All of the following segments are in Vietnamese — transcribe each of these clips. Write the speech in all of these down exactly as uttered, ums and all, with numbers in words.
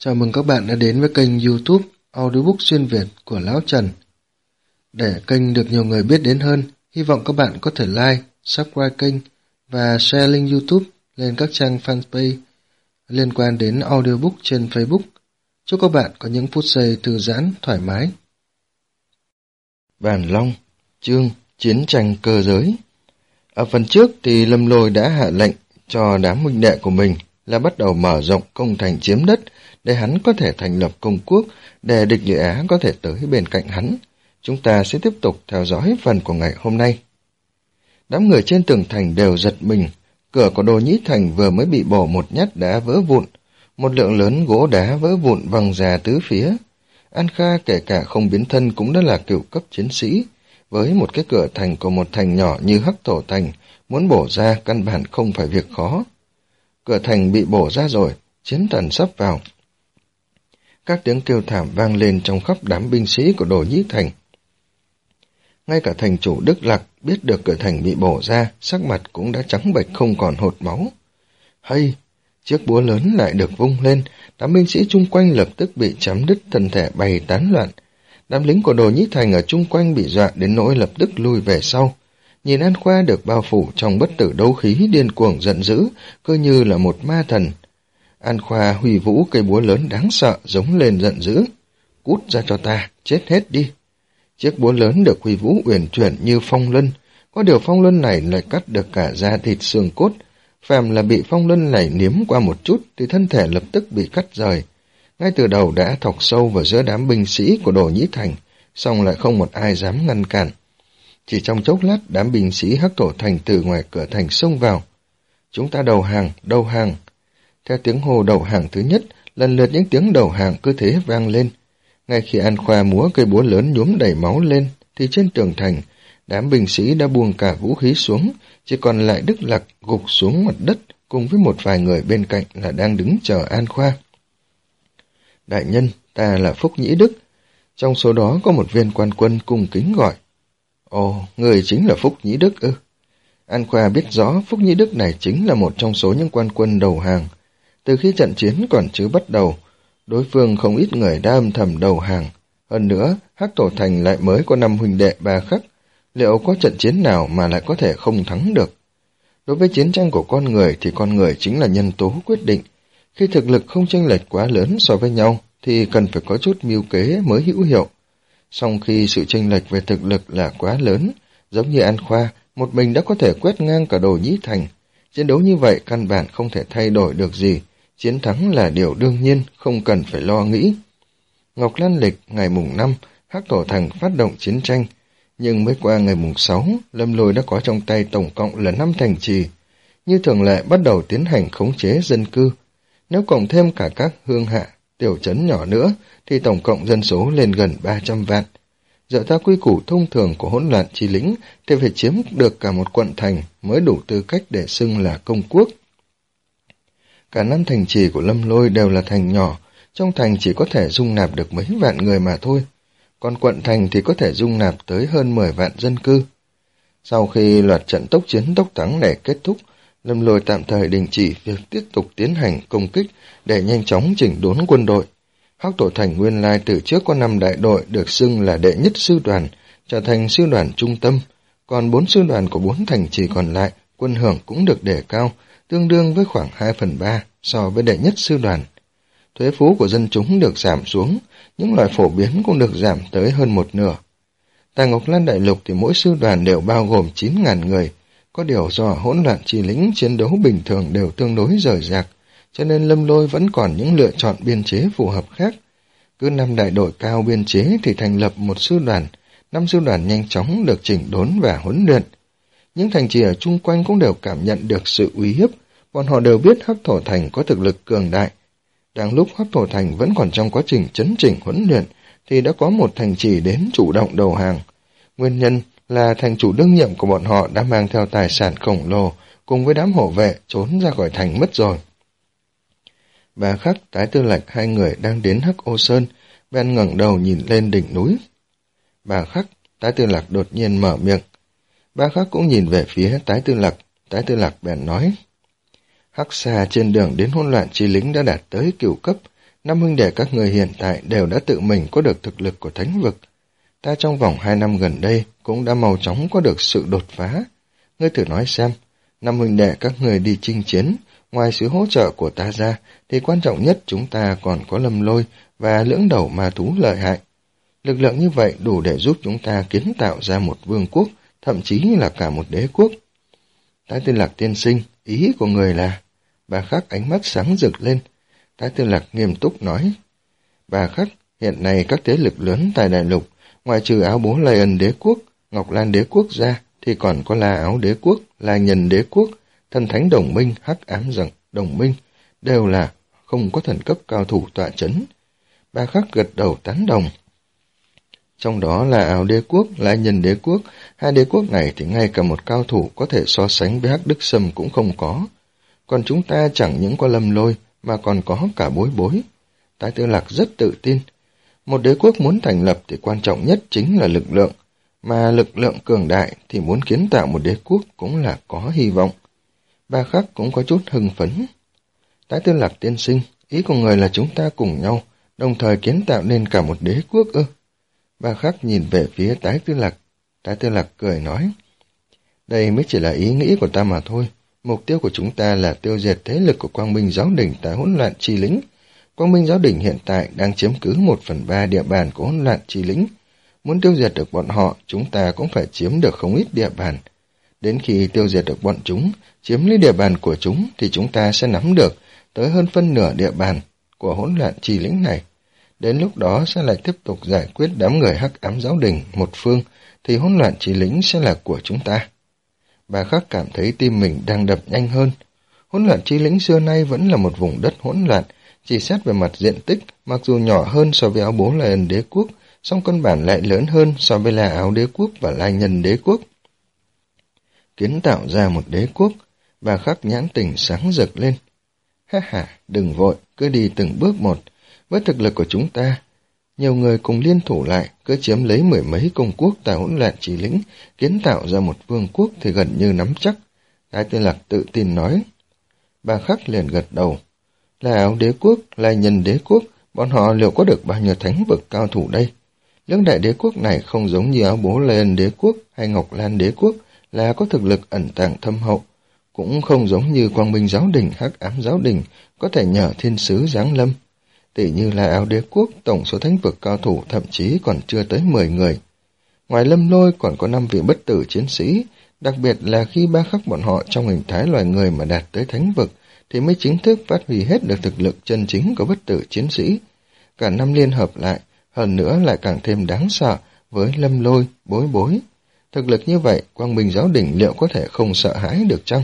Chào mừng các bạn đã đến với kênh YouTube Audiobook xuyên Việt của Lão Trần. Để kênh được nhiều người biết đến hơn, hy vọng các bạn có thể like, subscribe kênh và share link YouTube lên các trang fanpage liên quan đến audiobook trên Facebook. Chúc các bạn có những phút giây thư giãn, thoải mái. Bàn Long, chương Chiến tranh cơ giới. Ở phần trước thì Lâm Lôi đã hạ lệnh cho đám huynh đệ của mình là bắt đầu mở rộng công thành chiếm đất để hắn có thể thành lập công quốc, để địch Nhị Á có thể tới bên cạnh hắn. Chúng ta sẽ tiếp tục theo dõi phần của ngày hôm nay. Đám người trên tường thành đều giật mình, cửa của Đồ Nhĩ Thành vừa mới bị bổ một nhát đá vỡ vụn, một lượng lớn gỗ đá vỡ vụn văng ra tứ phía. An Kha kể cả không biến thân cũng đã là cựu cấp chiến sĩ, với một cái cửa thành của một thành nhỏ như Hắc Thổ Thành, muốn bổ ra căn bản không phải việc khó. Cửa thành bị bổ ra rồi, chiến thần sắp vào. Các tiếng kêu thảm vang lên trong khắp đám binh sĩ của Đồ Nhĩ Thành. Ngay cả thành chủ Đức Lạc biết được cửa thành bị bổ ra, sắc mặt cũng đã trắng bệch không còn hột máu. Hay, chiếc búa lớn lại được vung lên, đám binh sĩ chung quanh lập tức bị chém đứt, thân thể bay tán loạn. Đám lính của Đồ Nhĩ Thành ở chung quanh bị dọa đến nỗi lập tức lui về sau. Nhìn An Khoa được bao phủ trong bất tử đấu khí điên cuồng giận dữ, cứ như là một ma thần. An Khoa huy vũ cây búa lớn đáng sợ, giống lên giận dữ. Cút ra cho ta, chết hết đi. Chiếc búa lớn được huy vũ uyển chuyển như phong luân, có điều phong luân này lại cắt được cả da thịt xương cốt. Phàm là bị phong luân này niếm qua một chút thì thân thể lập tức bị cắt rời. Ngay từ đầu đã thọc sâu vào giữa đám binh sĩ của Đồ Nhĩ Thành, song lại không một ai dám ngăn cản. Chỉ trong chốc lát, đám binh sĩ Hắc Thổ Thành từ ngoài cửa thành xông vào. Chúng ta đầu hàng, đầu hàng. Theo tiếng hô đầu hàng thứ nhất, lần lượt những tiếng đầu hàng cứ thế vang lên. Ngay khi An Khoa múa cây búa lớn nhuốm đầy máu lên, thì trên tường thành, đám binh sĩ đã buông cả vũ khí xuống, chỉ còn lại Đức Lạc gục xuống mặt đất cùng với một vài người bên cạnh là đang đứng chờ An Khoa. Đại nhân, ta là Phúc Nhĩ Đức. Trong số đó có một viên quan quân cung kính gọi. Ồ, người chính là Phúc Nhĩ Đức ư? An Khoa biết rõ Phúc Nhĩ Đức này chính là một trong số những quan quân đầu hàng. Từ khi trận chiến còn chưa bắt đầu, đối phương không ít người đã âm thầm đầu hàng. Hơn nữa, Hắc Thổ Thành lại mới có năm huynh đệ ba khắc. Liệu có trận chiến nào mà lại có thể không thắng được? Đối với chiến tranh của con người thì con người chính là nhân tố quyết định. Khi thực lực không chênh lệch quá lớn so với nhau thì cần phải có chút mưu kế mới hữu hiệu. Song khi sự chênh lệch về thực lực là quá lớn, giống như An Khoa, một mình đã có thể quét ngang cả Đồ Nhĩ Thành. Chiến đấu như vậy căn bản không thể thay đổi được gì, chiến thắng là điều đương nhiên, không cần phải lo nghĩ. Ngọc Lan Lịch ngày mùng năm, Hắc Thổ Thành phát động chiến tranh, nhưng mới qua ngày mùng sáu, Lâm Lôi đã có trong tay tổng cộng là năm thành trì. Như thường lệ bắt đầu tiến hành khống chế dân cư. Nếu cộng thêm cả các hương hạ, tiểu trấn nhỏ nữa, thì tổng cộng dân số lên gần ba trăm vạn. Dựa theo quy củ thông thường của hỗn loạn chi lĩnh, thì phải chiếm được cả một quận thành mới đủ tư cách để xưng là công quốc. Cả năm thành trì của Lâm Lôi đều là thành nhỏ, trong thành chỉ có thể dung nạp được mấy vạn người mà thôi. Còn quận thành thì có thể dung nạp tới hơn mười vạn dân cư. Sau khi loạt trận tốc chiến tốc thắng này kết thúc, Lâm Lôi tạm thời đình chỉ việc tiếp tục tiến hành công kích để nhanh chóng chỉnh đốn quân đội. Hắc Thổ Thành nguyên lai từ trước có năm đại đội được xưng là đệ nhất sư đoàn, trở thành sư đoàn trung tâm, còn bốn sư đoàn của bốn thành trì còn lại, quân hưởng cũng được đề cao, tương đương với khoảng hai phần ba so với đệ nhất sư đoàn. Thuế phú của dân chúng được giảm xuống, những loại phổ biến cũng được giảm tới hơn một nửa. Tại Ngọc Lan Đại Lục thì mỗi sư đoàn đều bao gồm chín nghìn người, có điều do hỗn loạn chi lĩnh chiến đấu bình thường đều tương đối rời rạc, cho nên Lâm Lôi vẫn còn những lựa chọn biên chế phù hợp khác. Cứ năm đại đội cao biên chế thì thành lập một sư đoàn, năm sư đoàn nhanh chóng được chỉnh đốn và huấn luyện. Những thành trì ở chung quanh cũng đều cảm nhận được sự uy hiếp, bọn họ đều biết Hắc Thổ Thành có thực lực cường đại. Đang lúc Hắc Thổ Thành vẫn còn trong quá trình chấn chỉnh huấn luyện, thì đã có một thành trì đến chủ động đầu hàng. Nguyên nhân là thành chủ đương nhiệm của bọn họ đã mang theo tài sản khổng lồ cùng với đám hộ vệ trốn ra khỏi thành mất rồi. Bà Khắc, Tái Tư Lạch hai người đang đến Hắc Ô Sơn, bèn ngẩng đầu nhìn lên đỉnh núi. Bà Khắc, Tái Tư Lạch đột nhiên mở miệng. Bà Khắc cũng nhìn về phía Tái Tư Lạch, Tái Tư Lạch bèn nói. Hắc Xà trên đường đến hỗn loạn chi lính đã đạt tới cửu cấp, năm huynh đệ các người hiện tại đều đã tự mình có được thực lực của thánh vực. Ta trong vòng hai năm gần đây cũng đã mau chóng có được sự đột phá. Ngươi thử nói xem, năm huynh đệ các người đi chinh chiến, ngoài sự hỗ trợ của ta ra, thì quan trọng nhất chúng ta còn có Lâm Lôi và lưỡng đầu ma thú lợi hại. Lực lượng như vậy đủ để giúp chúng ta kiến tạo ra một vương quốc, thậm chí là cả một đế quốc. Thái Tư Lạc tiên sinh, ý của người là... Bà Khắc ánh mắt sáng rực lên. Thái Tư Lạc nghiêm túc nói. Bà Khắc, hiện nay các thế lực lớn tại đại lục, ngoài trừ Áo Bố Lai Ân đế quốc, Ngọc Lan đế quốc ra, thì còn có La Áo đế quốc, La Nhân đế quốc, Thần Thánh đồng minh, Hắc Ám rằng đồng minh, đều là không có thần cấp cao thủ tọa chấn. Bà Khắc gật đầu tán đồng. Trong đó là Áo đế quốc, La Nhân đế quốc, hai đế quốc này thì ngay cả một cao thủ có thể so sánh với Hắc Đức Sâm cũng không có. Còn chúng ta chẳng những có Lâm Lôi mà còn có cả Bối Bối. Thái Tư Lạc rất tự tin. Một đế quốc muốn thành lập thì quan trọng nhất chính là lực lượng, mà lực lượng cường đại thì muốn kiến tạo một đế quốc cũng là có hy vọng. Bà Khắc cũng có chút hưng phấn. Thái Tư Lạc tiên sinh, ý của người là chúng ta cùng nhau, đồng thời kiến tạo nên cả một đế quốc ư? Bà Khắc nhìn về phía Thái Tư Lạc. Thái Tư Lạc cười nói, đây mới chỉ là ý nghĩ của ta mà thôi. Mục tiêu của chúng ta là tiêu diệt thế lực của Quang Minh Giáo Đình tại Hỗn Loạn Chi Lĩnh. Quang Minh Giáo Đình hiện tại đang chiếm cứ một phần ba địa bàn của Hỗn Loạn Chi Lĩnh. Muốn tiêu diệt được bọn họ, chúng ta cũng phải chiếm được không ít địa bàn. Đến khi tiêu diệt được bọn chúng, chiếm lấy địa bàn của chúng, thì chúng ta sẽ nắm được tới hơn phân nửa địa bàn của Hỗn Loạn Chi Lĩnh này. Đến lúc đó sẽ lại tiếp tục giải quyết đám người Hắc Ám Giáo Đình một phương, thì Hỗn Loạn Chi Lĩnh sẽ là của chúng ta. Bà Khắc cảm thấy tim mình đang đập nhanh hơn. Hỗn Loạn Chi Lĩnh xưa nay vẫn là một vùng đất hỗn loạn, chỉ xét về mặt diện tích, mặc dù nhỏ hơn so với Áo Bố Lai Ân đế quốc, song căn bản lại lớn hơn so với La Áo đế quốc và La Nhân đế quốc. Kiến tạo ra một đế quốc, bà Khắc nhãn tình sáng rực lên. Ha ha, đừng vội, cứ đi từng bước một. Với thực lực của chúng ta, nhiều người cùng liên thủ lại, cứ chiếm lấy mười mấy công quốc tại Hỗn Loạn Chi Lĩnh, kiến tạo ra một vương quốc thì gần như nắm chắc. Thái Tư Lạc tự tin nói. Bà Khắc liền gật đầu. La Áo đế quốc, La Nhân đế quốc, bọn họ liệu có được bao nhiêu thánh vực cao thủ đây? Lưỡng đại đế quốc này không giống như Áo Bố Lai Ân đế quốc hay Ngọc Lan đế quốc là có thực lực ẩn tàng thâm hậu, cũng không giống như Quang Minh Giáo Đình, Hắc Ám Giáo Đình có thể nhờ thiên sứ giáng lâm. Tỷ như là Áo đế quốc, tổng số thánh vực cao thủ thậm chí còn chưa tới mười người. Ngoài Lâm Lôi còn có năm vị bất tử chiến sĩ, đặc biệt là khi Ba Khắc bọn họ trong hình thái loài người mà đạt tới thánh vực, thì mới chính thức phát huy hết được thực lực chân chính của bất tử chiến sĩ. Cả năm liên hợp lại, hơn nữa lại càng thêm đáng sợ với Lâm Lôi, Bối Bối. Thực lực như vậy, Quang Minh Giáo Đình liệu có thể không sợ hãi được chăng?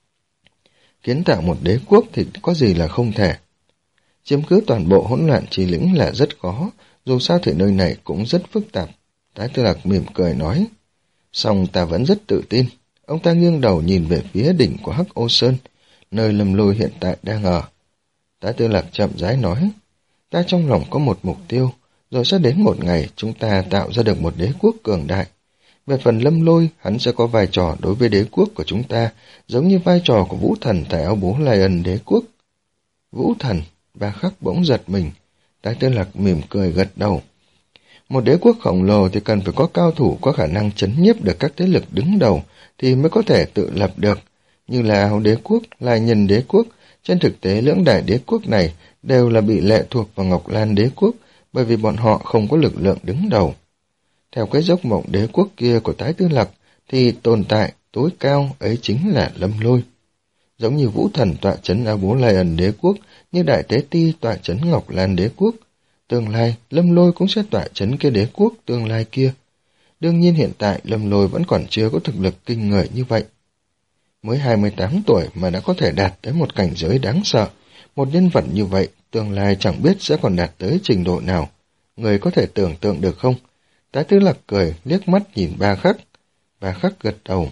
Kiến tạo một đế quốc thì có gì là không thể. Chiếm cứ toàn bộ Hỗn Loạn Chi Lĩnh là rất khó, dù sao thì nơi này cũng rất phức tạp. Thái Tư Lạc mỉm cười nói. Song ta vẫn rất tự tin. Ông ta nghiêng đầu nhìn về phía đỉnh của Hắc Ô Sơn, nơi Lâm Lôi hiện tại đang ở. Thái Tư Lạc chậm rãi nói. Ta trong lòng có một mục tiêu, rồi sẽ đến một ngày chúng ta tạo ra được một đế quốc cường đại. Về phần Lâm Lôi, hắn sẽ có vai trò đối với đế quốc của chúng ta, giống như vai trò của Vũ Thần tại Áo Bố Lai Ân đế quốc. Vũ Thần, Ba Khắc bỗng giật mình. Thái Tư Lạc mỉm cười gật đầu. Một đế quốc khổng lồ thì cần phải có cao thủ có khả năng chấn nhiếp được các thế lực đứng đầu thì mới có thể tự lập được. Như là Áo đế quốc, La Nhân đế quốc, trên thực tế lưỡng đại đế quốc này đều là bị lệ thuộc vào Ngọc Lan đế quốc, bởi vì bọn họ không có lực lượng đứng đầu. Theo cái giấc mộng đế quốc kia của Thái Tư Lạc thì tồn tại tối cao ấy chính là Lâm Lôi. Giống như Vũ Thần tọa trấn Áo Bố Lai Ân đế quốc, như Đại Tế Ti tọa trấn Ngọc Lan đế quốc, tương lai Lâm Lôi cũng sẽ tọa trấn cái đế quốc tương lai kia. Đương nhiên hiện tại Lâm Lôi vẫn còn chưa có thực lực kinh người như vậy. Mới hai mươi tám tuổi mà đã có thể đạt tới một cảnh giới đáng sợ, một nhân vật như vậy tương lai chẳng biết sẽ còn đạt tới trình độ nào. Người có thể tưởng tượng được không? Thái Tư Lạc cười, liếc mắt nhìn Ba Khắc. Ba Khắc gật đầu.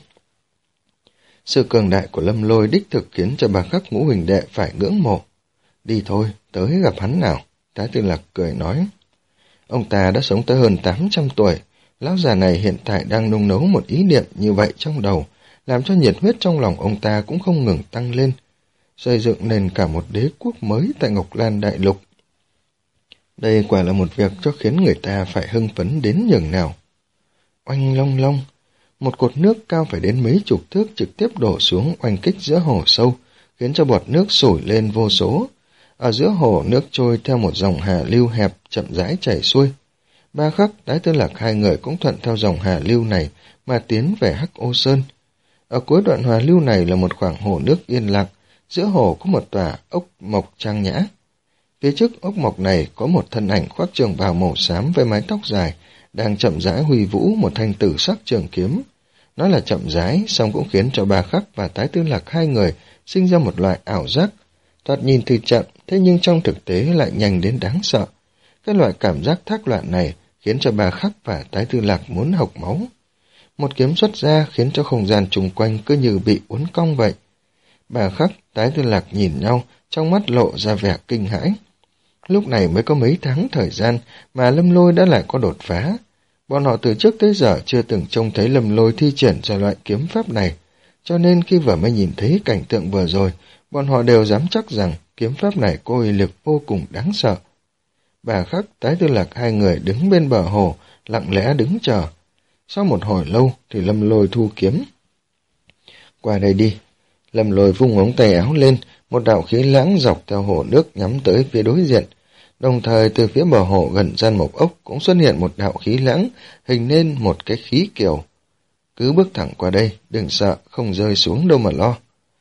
Sự cường đại của Lâm Lôi đích thực khiến cho Ba Khắc ngũ huỳnh đệ phải ngưỡng mộ. Đi thôi, tới gặp hắn nào. Thái Tư Lạc cười nói. Ông ta đã sống tới hơn tám trăm tuổi. Lão già này hiện tại đang nung nấu một ý niệm như vậy trong đầu, làm cho nhiệt huyết trong lòng ông ta cũng không ngừng tăng lên, xây dựng nên cả một đế quốc mới tại Ngọc Lan Đại Lục. Đây quả là một việc cho khiến người ta phải hưng phấn đến nhường nào. Oanh long long, một cột nước cao phải đến mấy chục thước trực tiếp đổ xuống oanh kích giữa hồ sâu, khiến cho bọt nước sủi lên vô số. Ở giữa hồ, nước trôi theo một dòng hà lưu hẹp chậm rãi chảy xuôi. Ba Khắc, Tái Tư Lạc hai người cũng thuận theo dòng hà lưu này mà tiến về Hắc Ô Sơn. Ở cuối đoạn hà lưu này là một khoảng hồ nước yên lặng, giữa hồ có một tòa ốc mộc trang nhã. Phía trước ốc mộc này có một thân ảnh khoác trường bào màu xám với mái tóc dài, đang chậm rãi huy vũ một thanh tử sắc trường kiếm. Nói là chậm rãi, song cũng khiến cho Ba Khắc và Tái Tư Lạc hai người sinh ra một loại ảo giác. Thoạt nhìn thì chậm, thế nhưng trong thực tế lại nhanh đến đáng sợ. Cái loại cảm giác thác loạn này khiến cho Ba Khắc và Tái Tư Lạc muốn hộc máu. Một kiếm xuất ra khiến cho không gian chung quanh cứ như bị uốn cong vậy. Ba Khắc, Tái Tư Lạc nhìn nhau, trong mắt lộ ra vẻ kinh hãi. Lúc này mới có mấy tháng thời gian mà Lâm Lôi đã lại có đột phá. Bọn họ từ trước tới giờ chưa từng trông thấy Lâm Lôi thi triển ra loại kiếm pháp này, cho nên khi vừa mới nhìn thấy cảnh tượng vừa rồi, bọn họ đều dám chắc rằng kiếm pháp này có uy lực vô cùng đáng sợ. Ba Khắc, Tái Tư Lạc hai người đứng bên bờ hồ, lặng lẽ đứng chờ. Sau một hồi lâu thì Lâm Lôi thu kiếm. Qua đây đi. Lâm Lôi vung ống tay áo lên, một đạo khí lãng dọc theo hồ nước nhắm tới phía đối diện. Đồng thời từ phía bờ hồ gần gian mộc ốc cũng xuất hiện một đạo khí lãng, hình nên một cái khí kiều. Cứ bước thẳng qua đây, đừng sợ, không rơi xuống đâu mà lo.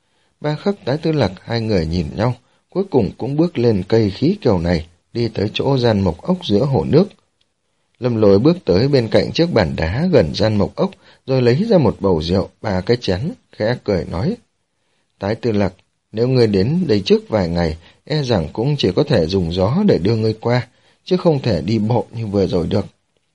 Ba Khắc, Tái Tư Lạc hai người nhìn nhau, cuối cùng cũng bước lên cây khí kiều này, đi tới chỗ gian mộc ốc giữa hồ nước. Lâm Lôi bước tới bên cạnh chiếc bàn đá gần gian mộc ốc, rồi lấy ra một bầu rượu, ba cái chén, khẽ cười nói. Tái Tư Lạc, nếu ngươi đến đây trước vài ngày, e rằng cũng chỉ có thể dùng gió để đưa ngươi qua, chứ không thể đi bộ như vừa rồi được.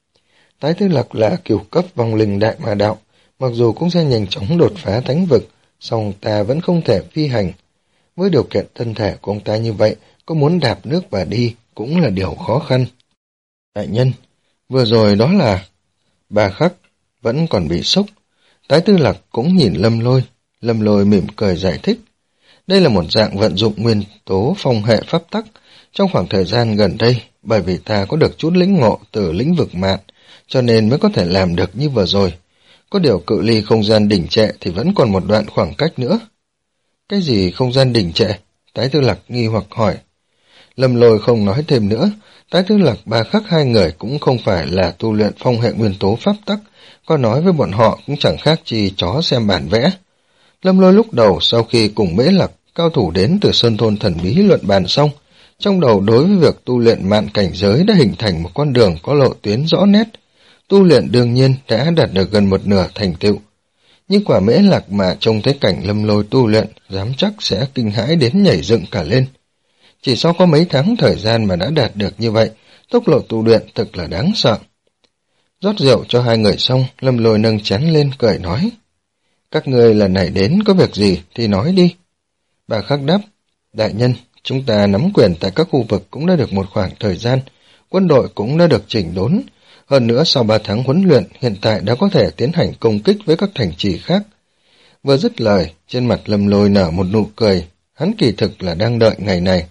Tái Tư Lạc là cửu cấp vong linh đại ma đạo, mặc dù cũng sẽ nhanh chóng đột phá thánh vực, song ta vẫn không thể phi hành. Với điều kiện thân thể của ông ta như vậy, có muốn đạp nước và đi cũng là điều khó khăn. Đại nhân, vừa rồi đó là... Ba Khắc vẫn còn bị sốc. Tái Tư Lạc cũng nhìn Lâm Lôi. Lâm Lôi mỉm cười giải thích. Đây là một dạng vận dụng nguyên tố phong hệ pháp tắc. Trong khoảng thời gian gần đây, bởi vì ta có được chút lĩnh ngộ từ lĩnh vực mạn, cho nên mới có thể làm được như vừa rồi. Có điều cự ly không gian đỉnh trệ thì vẫn còn một đoạn khoảng cách nữa. Cái gì không gian đỉnh trệ? Tái Tư Lạc nghi hoặc hỏi. Lâm Lôi không nói thêm nữa. Tái Tư Lạc, Ba Khắc hai người cũng không phải là tu luyện phong hệ nguyên tố pháp tắc, có nói với bọn họ cũng chẳng khác chi chó xem bản vẽ. Lâm Lôi lúc đầu sau khi cùng Mễ Lạc, cao thủ đến từ Sơn Thôn Thần Bí luận bàn xong, trong đầu đối với việc tu luyện mạn cảnh giới đã hình thành một con đường có lộ tuyến rõ nét. Tu luyện đương nhiên đã đạt được gần một nửa thành tựu. Nhưng quả Mễ Lạc mà trông thấy cảnh Lâm Lôi tu luyện, dám chắc sẽ kinh hãi đến nhảy dựng cả lên. Chỉ sau có mấy tháng thời gian mà đã đạt được như vậy, tốc độ tu luyện thật là đáng sợ. Rót rượu cho hai người xong, Lâm Lôi nâng chén lên cười nói. Các người lần này đến có việc gì thì nói đi. Ba Khắc đáp. Đại nhân, chúng ta nắm quyền tại các khu vực cũng đã được một khoảng thời gian, quân đội cũng đã được chỉnh đốn. Hơn nữa sau ba tháng huấn luyện, hiện tại đã có thể tiến hành công kích với các thành trì khác. Vừa dứt lời, trên mặt Lâm Lôi nở một nụ cười, hắn kỳ thực là đang đợi ngày này.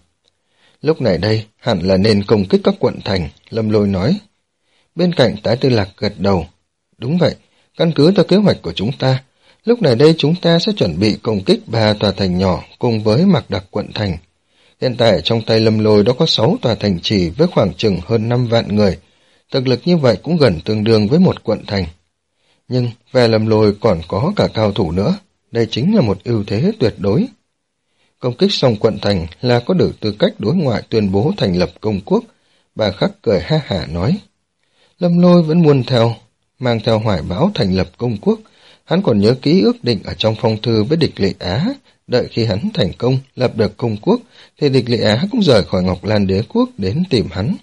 Lúc này đây, hẳn là nên công kích các quận thành, Lâm Lôi nói. Bên cạnh Tái Tư Lạc gật đầu. Đúng vậy, căn cứ theo kế hoạch của chúng ta, lúc này đây chúng ta sẽ chuẩn bị công kích ba tòa thành nhỏ cùng với Mạc Đặc quận thành. Hiện tại trong tay Lâm Lôi đó có sáu tòa thành trì với khoảng chừng hơn năm vạn người, thực lực như vậy cũng gần tương đương với một quận thành. Nhưng về Lâm Lôi còn có cả cao thủ nữa, đây chính là một ưu thế tuyệt đối. Công kích xong quận thành là có được tư cách đối ngoại tuyên bố thành lập công quốc. Bà Khắc cười ha hả nói. Lâm Lôi vẫn muốn theo, mang theo hoài bão thành lập công quốc. Hắn còn nhớ ký ước định ở trong phong thư với địch Lệ Á. Đợi khi hắn thành công, lập được công quốc, thì địch Lệ Á cũng rời khỏi Ngọc Lan đế quốc đến tìm hắn.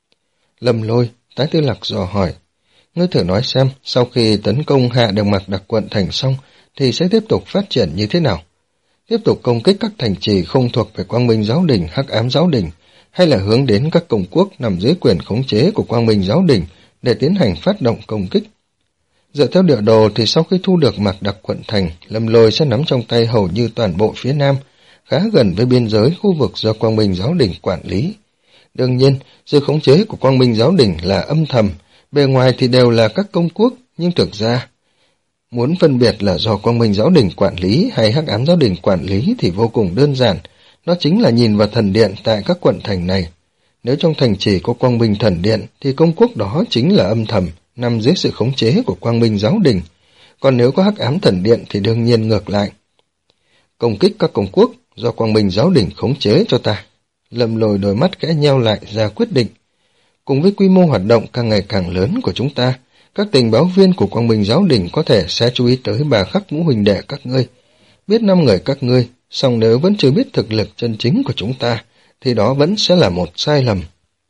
Lâm Lôi, Tái Tư Lạc dò hỏi. Ngươi thử nói xem, sau khi tấn công hạ được Mạc Đặc quận thành xong, thì sẽ tiếp tục phát triển như thế nào? Tiếp tục công kích các thành trì không thuộc về Quang Minh Giáo Đình, Hắc Ám Giáo Đình, hay là hướng đến các công quốc nằm dưới quyền khống chế của Quang Minh Giáo Đình để tiến hành phát động công kích? Dựa theo địa đồ thì sau khi thu được Mạc Đặc quận thành, Lâm Lôi sẽ nắm trong tay hầu như toàn bộ phía Nam, khá gần với biên giới khu vực do Quang Minh Giáo Đình quản lý. Đương nhiên, sự khống chế của Quang Minh Giáo Đình là âm thầm, bề ngoài thì đều là các công quốc, nhưng thực ra, muốn phân biệt là do Quang Minh Giáo Đình quản lý hay Hắc Ám Giáo Đình quản lý thì vô cùng đơn giản, đó chính là nhìn vào thần điện tại các quận thành này. Nếu trong thành chỉ có Quang Minh thần điện thì công quốc đó chính là âm thầm, nằm dưới sự khống chế của Quang Minh Giáo Đình, còn nếu có Hắc Ám thần điện thì đương nhiên ngược lại. Công kích các công quốc do Quang Minh Giáo Đình khống chế cho ta. Lâm Lôi đôi mắt khẽ nheo lại ra quyết định. Cùng với quy mô hoạt động càng ngày càng lớn của chúng ta, các tình báo viên của Quang Minh Giáo Đình có thể sẽ chú ý tới Bà Khắc ngũ huynh đệ các ngươi. Biết năm người các ngươi, song nếu vẫn chưa biết thực lực chân chính của chúng ta, thì đó vẫn sẽ là một sai lầm.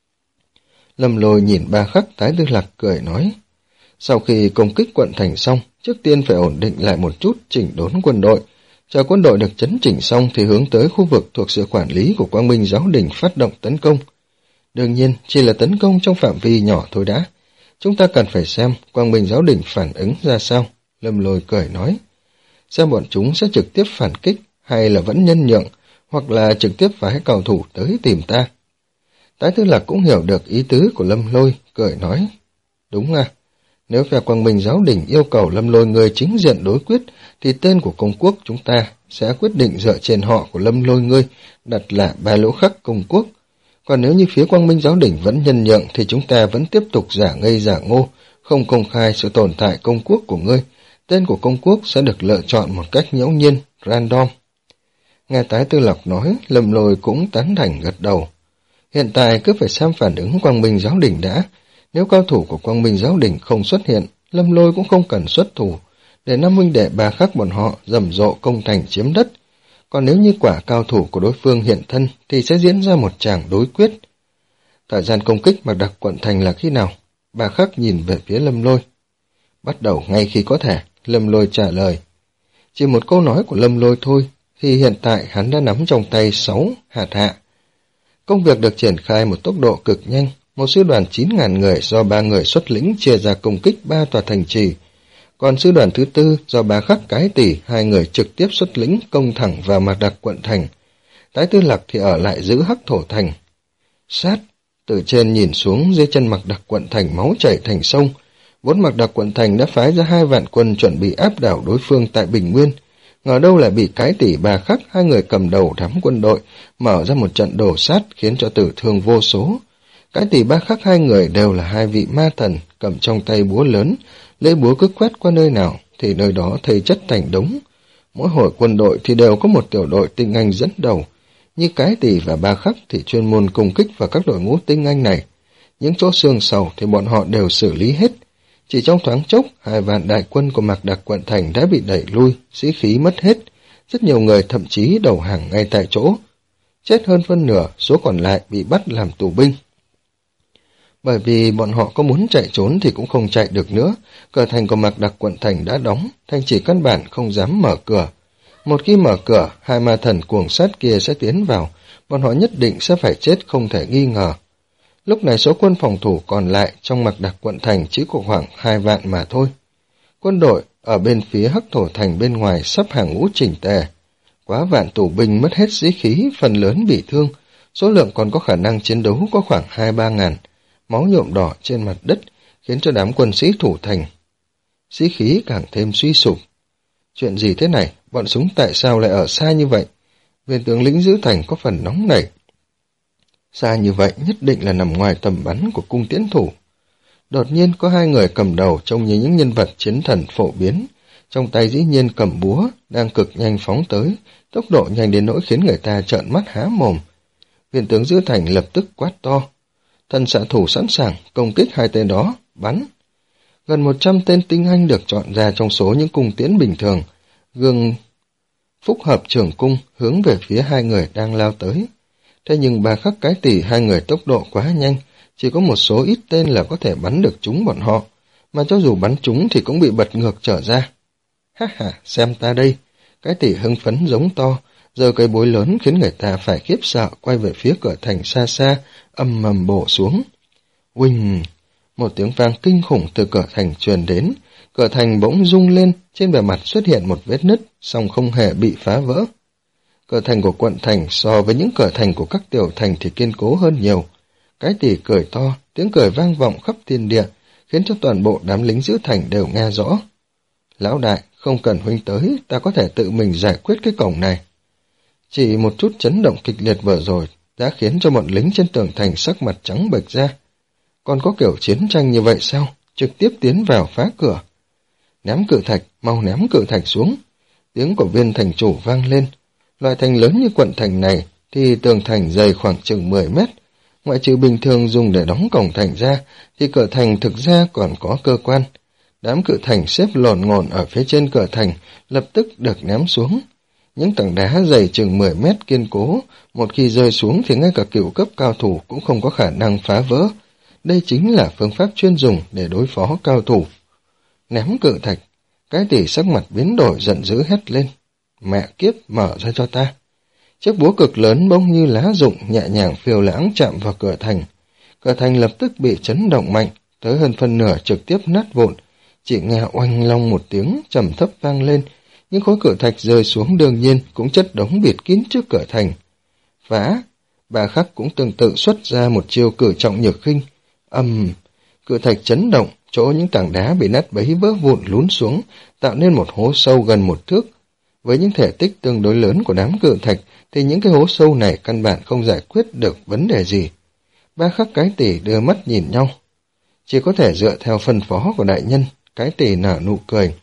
Lâm Lôi nhìn Bà Khắc Tái Tư Lạc cười nói, sau khi công kích quận thành xong, trước tiên phải ổn định lại một chút, chỉnh đốn quân đội. Chờ quân đội được chấn chỉnh xong thì hướng tới khu vực thuộc sự quản lý của Quang Minh Giáo Đình phát động tấn công. Đương nhiên, chỉ là tấn công trong phạm vi nhỏ thôi đã. Chúng ta cần phải xem Quang Minh Giáo Đình phản ứng ra sao. Lâm Lôi cười nói, xem bọn chúng sẽ trực tiếp phản kích, hay là vẫn nhân nhượng, hoặc là trực tiếp phái cao thủ tới tìm ta. Tái Tư Lạc cũng hiểu được ý tứ của Lâm Lôi, cười nói, đúng à, nếu phe Quang Minh Giáo Đình yêu cầu Lâm Lôi người chính diện đối quyết, thì tên của công quốc chúng ta sẽ quyết định dựa trên họ của Lâm Lôi ngươi, đặt là Ba Lỗ Khắc công quốc. Còn nếu như phía Quang Minh Giáo Đình vẫn nhân nhượng thì chúng ta vẫn tiếp tục giả ngây giả ngô, không công khai sự tồn tại công quốc của ngươi. Tên của công quốc sẽ được lựa chọn một cách ngẫu nhiên, random. Nghe Tái Tư Lạc nói, Lâm Lôi cũng tán thành gật đầu. Hiện tại cứ phải xem phản ứng Quang Minh Giáo Đình đã. Nếu cao thủ của Quang Minh Giáo Đình không xuất hiện, Lâm Lôi cũng không cần xuất thủ, để năm huynh đệ Bà Khắc bọn họ rầm rộ công thành chiếm đất. Còn nếu như quả cao thủ của đối phương hiện thân thì sẽ diễn ra một tràng đối quyết. Thời gian công kích Mạc Đặc quận thành là khi nào? Bà Khắc nhìn về phía Lâm Lôi. Bắt đầu ngay khi có thể, Lâm Lôi trả lời. Chỉ một câu nói của Lâm Lôi thôi, thì hiện tại hắn đã nắm trong tay sáu hạt hạ. Công việc được triển khai một tốc độ cực nhanh, một sư đoàn chín nghìn người do ba người xuất lĩnh chia ra công kích ba tòa thành trì. Còn sư đoàn thứ tư do Bà Khắc Cái Tỷ hai người trực tiếp xuất lĩnh công thẳng vào Mạc Đặc quận thành. Tái Tư Lạc thì ở lại giữ Hắc Thổ thành. Sát, từ trên nhìn xuống dưới chân Mạc Đặc quận thành máu chảy thành sông. Vốn Mạc Đặc quận thành đã phái ra hai vạn quân chuẩn bị áp đảo đối phương tại Bình Nguyên. Ngờ đâu lại bị Cái Tỷ Bà Khắc hai người cầm đầu đám quân đội mở ra một trận đổ sát khiến cho tử thương vô số. Cái Tỷ Bà Khắc hai người đều là hai vị ma thần cầm trong tay búa lớn, lấy búa cứ quét qua nơi nào thì nơi đó thây chất thành đống. Mỗi hội quân đội thì đều có một tiểu đội tinh anh dẫn đầu, như Cái Tỷ và Bà Khắc thì chuyên môn công kích vào các đội ngũ tinh anh này. Những chỗ xương sầu thì bọn họ đều xử lý hết. Chỉ trong thoáng chốc, hai vạn đại quân của Mạc Đặc quận thành đã bị đẩy lui, sĩ khí mất hết. Rất nhiều người thậm chí đầu hàng ngay tại chỗ. Chết hơn phân nửa, số còn lại bị bắt làm tù binh. Bởi vì bọn họ có muốn chạy trốn thì cũng không chạy được nữa, cửa thành của Mạc Đặc quận thành đã đóng, thành chỉ căn bản không dám mở cửa. Một khi mở cửa, hai ma thần cuồng sát kia sẽ tiến vào, bọn họ nhất định sẽ phải chết không thể nghi ngờ. Lúc này số quân phòng thủ còn lại trong Mạc Đặc quận thành chỉ có khoảng hai vạn mà thôi. Quân đội ở bên phía Hắc Thổ thành bên ngoài sắp hàng ngũ chỉnh tề. Quá vạn tù binh mất hết sĩ khí, phần lớn bị thương, số lượng còn có khả năng chiến đấu có khoảng hai ba ngàn. Máu nhuộm đỏ trên mặt đất khiến cho đám quân sĩ thủ thành sĩ khí càng thêm suy sụp. Chuyện gì thế này? Bọn súng tại sao lại ở xa như vậy? Viên tướng lĩnh giữ thành có phần nóng nảy. Xa như vậy nhất định là nằm ngoài tầm bắn của cung tiễn thủ. Đột nhiên có hai người cầm đầu trông như những nhân vật chiến thần phổ biến, trong tay dĩ nhiên cầm búa, đang cực nhanh phóng tới, tốc độ nhanh đến nỗi khiến người ta trợn mắt há mồm. Viên tướng giữ thành lập tức quát to. Thần xạ thủ sẵn sàng, công kích hai tên đó, bắn. Gần một trăm tên tinh anh được chọn ra trong số những cung tiễn bình thường, gương phúc hợp trường cung hướng về phía hai người đang lao tới. Thế nhưng Bà Khắc Cái Tỷ hai người tốc độ quá nhanh, chỉ có một số ít tên là có thể bắn được chúng bọn họ, mà cho dù bắn chúng thì cũng bị bật ngược trở ra. Ha ha, xem ta đây. Cái Tỷ hưng phấn giống to, giờ cây bối lớn khiến người ta phải khiếp sợ, quay về phía cửa thành xa xa, âm mầm bổ xuống. Uỳnh! Một tiếng vang kinh khủng từ cửa thành truyền đến, cửa thành bỗng rung lên, trên bề mặt xuất hiện một vết nứt, song không hề bị phá vỡ. Cửa thành của quận thành so với những cửa thành của các tiểu thành thì kiên cố hơn nhiều. Cái tỷ cười to, tiếng cười vang vọng khắp thiên địa, khiến cho toàn bộ đám lính giữ thành đều nghe rõ. Lão đại, không cần huynh tới, ta có thể tự mình giải quyết cái cổng này. Chỉ một chút chấn động kịch liệt vừa rồi đã khiến cho bọn lính trên tường thành sắc mặt trắng bệch ra. Còn có kiểu chiến tranh như vậy sao? Trực tiếp tiến vào phá cửa. Ném cự thạch, mau ném cự thạch xuống. Tiếng của viên thành chủ vang lên. Loại thành lớn như quận thành này thì tường thành dày khoảng chừng mười mét. Ngoại trừ bình thường dùng để đóng cổng thành ra thì cửa thành thực ra còn có cơ quan. Đám cự thành xếp lộn ngộn ở phía trên cửa thành lập tức được ném xuống. Những tảng đá dày chừng mười mét kiên cố, một khi rơi xuống thì ngay cả cựu cấp cao thủ cũng không có khả năng phá vỡ. Đây chính là phương pháp chuyên dùng để đối phó cao thủ. Ném cự thạch, cái tỷ sắc mặt biến đổi giận dữ hét lên. Mẹ kiếp, mở ra cho ta. Chiếc búa cực lớn bỗng như lá rụng nhẹ nhàng phiêu lãng chạm vào cửa thành. Cửa thành lập tức bị chấn động mạnh, tới hơn phân nửa trực tiếp nát vụn. Chỉ nghe oanh long một tiếng trầm thấp vang lên, những khối cự thạch rơi xuống đương nhiên cũng chất đống bịt kín trước cửa thành. Phá, Bà Khắc cũng tương tự xuất ra một chiêu cử trọng nhược khinh. Ầm, cự thạch chấn động, chỗ những tảng đá bị nát bấy vỡ vụn lún xuống, tạo nên một hố sâu gần một thước. Với những thể tích tương đối lớn của đám cự thạch thì những cái hố sâu này căn bản không giải quyết được vấn đề gì. Ba Khắc cái tỷ đưa mắt nhìn nhau. Chỉ có thể dựa theo phân phó của đại nhân, cái tỷ nở nụ cười.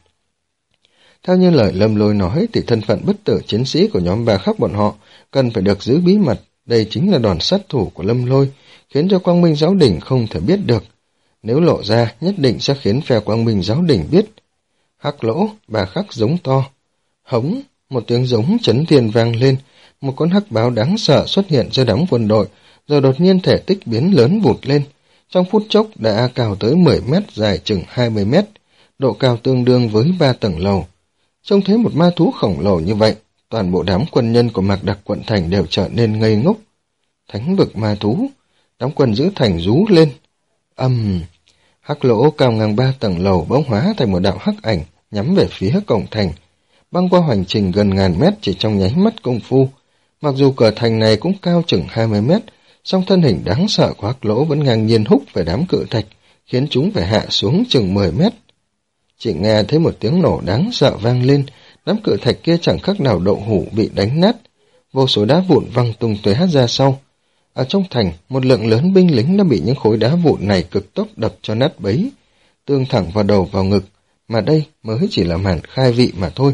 Theo như lời Lâm Lôi nói thì thân phận bất tử chiến sĩ của nhóm Ba Khắc bọn họ cần phải được giữ bí mật. Đây chính là đòn sát thủ của Lâm Lôi, khiến cho Quang Minh Giáo Đình không thể biết được. Nếu lộ ra, nhất định sẽ khiến phe Quang Minh Giáo Đình biết. Hắc Lỗ, Ba Khắc giống to. Hống, một tiếng giống chấn thiên vang lên, một con hắc báo đáng sợ xuất hiện giữa đám quân đội, rồi đột nhiên thể tích biến lớn vụt lên. Trong phút chốc đã cao tới mười mét, dài chừng hai mươi mét, độ cao tương đương với ba tầng lầu. Trông thấy một ma thú khổng lồ như vậy, toàn bộ đám quân nhân của Mạc Đặc quận thành đều trở nên ngây ngốc. Thánh vực ma thú, đám quân giữ thành rú lên. Âm, hắc lỗ cao ngang ba tầng lầu bỗng hóa thành một đạo hắc ảnh nhắm về phía cổng thành, băng qua hành trình gần ngàn mét chỉ trong nháy mắt công phu. Mặc dù cửa thành này cũng cao chừng hai mươi mét, song thân hình đáng sợ của hắc lỗ vẫn ngang nhiên húc về đám cự thạch, khiến chúng phải hạ xuống chừng mười mét. Chỉ nghe thấy một tiếng nổ đáng sợ vang lên, đám cự thạch kia chẳng khác nào đậu hũ bị đánh nát, vô số đá vụn văng tung tóe ra sau. Ở trong thành, một lượng lớn binh lính đã bị những khối đá vụn này cực tốc đập cho nát bấy, tương thẳng vào đầu vào ngực, mà đây mới chỉ là màn khai vị mà thôi.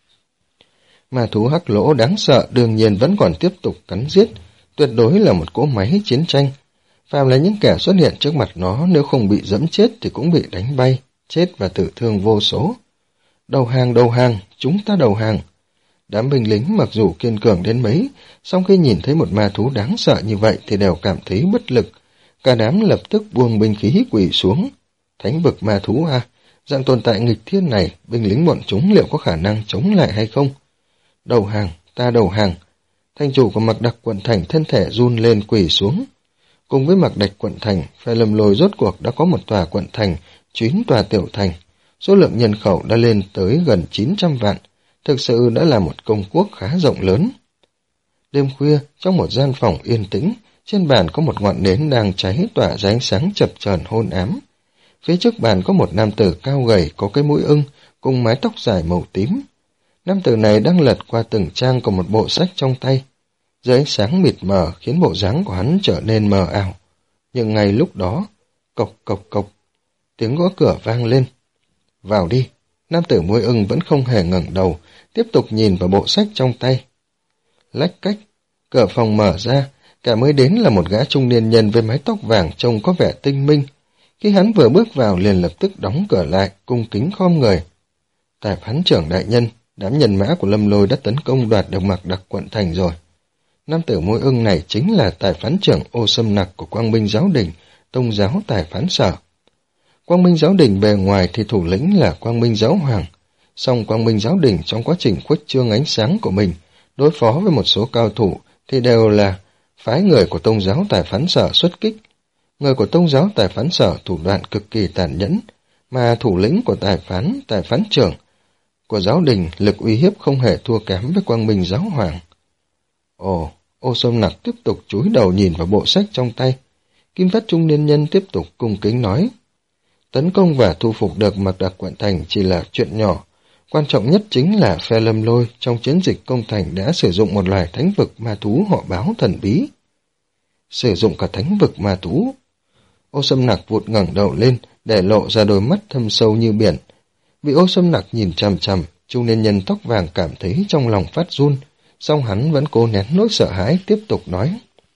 Ma thú hắc lỗ đáng sợ đương nhiên vẫn còn tiếp tục cắn giết, tuyệt đối là một cỗ máy chiến tranh. Phàm là những kẻ xuất hiện trước mặt nó, nếu không bị dẫm chết thì cũng bị đánh bay, chết và tử thương vô số. Đầu hàng, đầu hàng, chúng ta đầu hàng. Đám binh lính mặc dù kiên cường đến mấy, song khi nhìn thấy một ma thú đáng sợ như vậy thì đều cảm thấy bất lực. Cả đám lập tức buông binh khí quỳ xuống. Thánh vực ma thú à, dạng tồn tại nghịch thiên này, binh lính bọn chúng liệu có khả năng chống lại hay không? Đầu hàng, ta đầu hàng. Thành chủ của Mạc Đặc quận thành thân thể run lên quỳ xuống. Cùng với Mạc Đạch quận thành, phe Lâm Lôi rốt cuộc đã có một tòa quận thành, chín tòa tiểu thành. Số lượng nhân khẩu đã lên tới gần chín trăm vạn, thực sự đã là một công quốc khá rộng lớn. Đêm khuya, trong một gian phòng yên tĩnh, trên bàn có một ngọn nến đang cháy tỏa ra ánh sáng chập chờn hôn ám. Phía trước bàn có một nam tử cao gầy có cái mũi ưng cùng mái tóc dài màu tím. Nam tử này đang lật qua từng trang của một bộ sách trong tay. Dưới ánh sáng mịt mờ khiến bộ dáng của hắn trở nên mờ ảo. Nhưng ngay lúc đó, cộc cộc cộc, tiếng gõ cửa vang lên. Vào đi. Nam tử mũi ưng vẫn không hề ngẩng đầu, tiếp tục nhìn vào bộ sách trong tay. Lách cách, cửa phòng mở ra, cả mới đến là một gã trung niên nhân với mái tóc vàng trông có vẻ tinh minh. Khi hắn vừa bước vào liền lập tức đóng cửa lại, cung kính khom người. Tài phán trưởng đại nhân, đám nhân mã của Lâm Lôi đã tấn công đoạt được Mạc Đặc quận thành rồi. Nam tử mũi ưng này chính là tài phán trưởng Ô Sâm Nặc của Quang Minh Giáo Đình, Tông giáo tài phán sở. Quang Minh Giáo Đình bề ngoài thì thủ lĩnh là Quang Minh Giáo Hoàng, song Quang Minh Giáo Đình trong quá trình khuếch trương ánh sáng của mình, đối phó với một số cao thủ thì đều là phái người của Tông giáo tài phán sở xuất kích. Người của Tông giáo tài phán sở thủ đoạn cực kỳ tàn nhẫn, mà thủ lĩnh của tài phán, tài phán trưởng của Giáo Đình lực uy hiếp không hề thua kém với Quang Minh Giáo Hoàng. Ồ, Ô Sâm Nặc tiếp tục chúi đầu nhìn vào bộ sách trong tay. Kim phát trung niên nhân tiếp tục cung kính nói. Tấn công và thu phục được Mạc Đặc Quận Thành chỉ là chuyện nhỏ. Quan trọng nhất chính là phe Lâm Lôi trong chiến dịch công thành đã sử dụng một loài thánh vực ma thú họ báo thần bí. Sử dụng cả thánh vực ma thú. Ô Sâm Nặc vụt ngẩng đầu lên, để lộ ra đôi mắt thâm sâu như biển. Bị Ô Sâm Nặc nhìn chằm chằm, trung niên nhân tóc vàng cảm thấy trong lòng phát run, song hắn vẫn cố nén nỗi sợ hãi tiếp tục nói.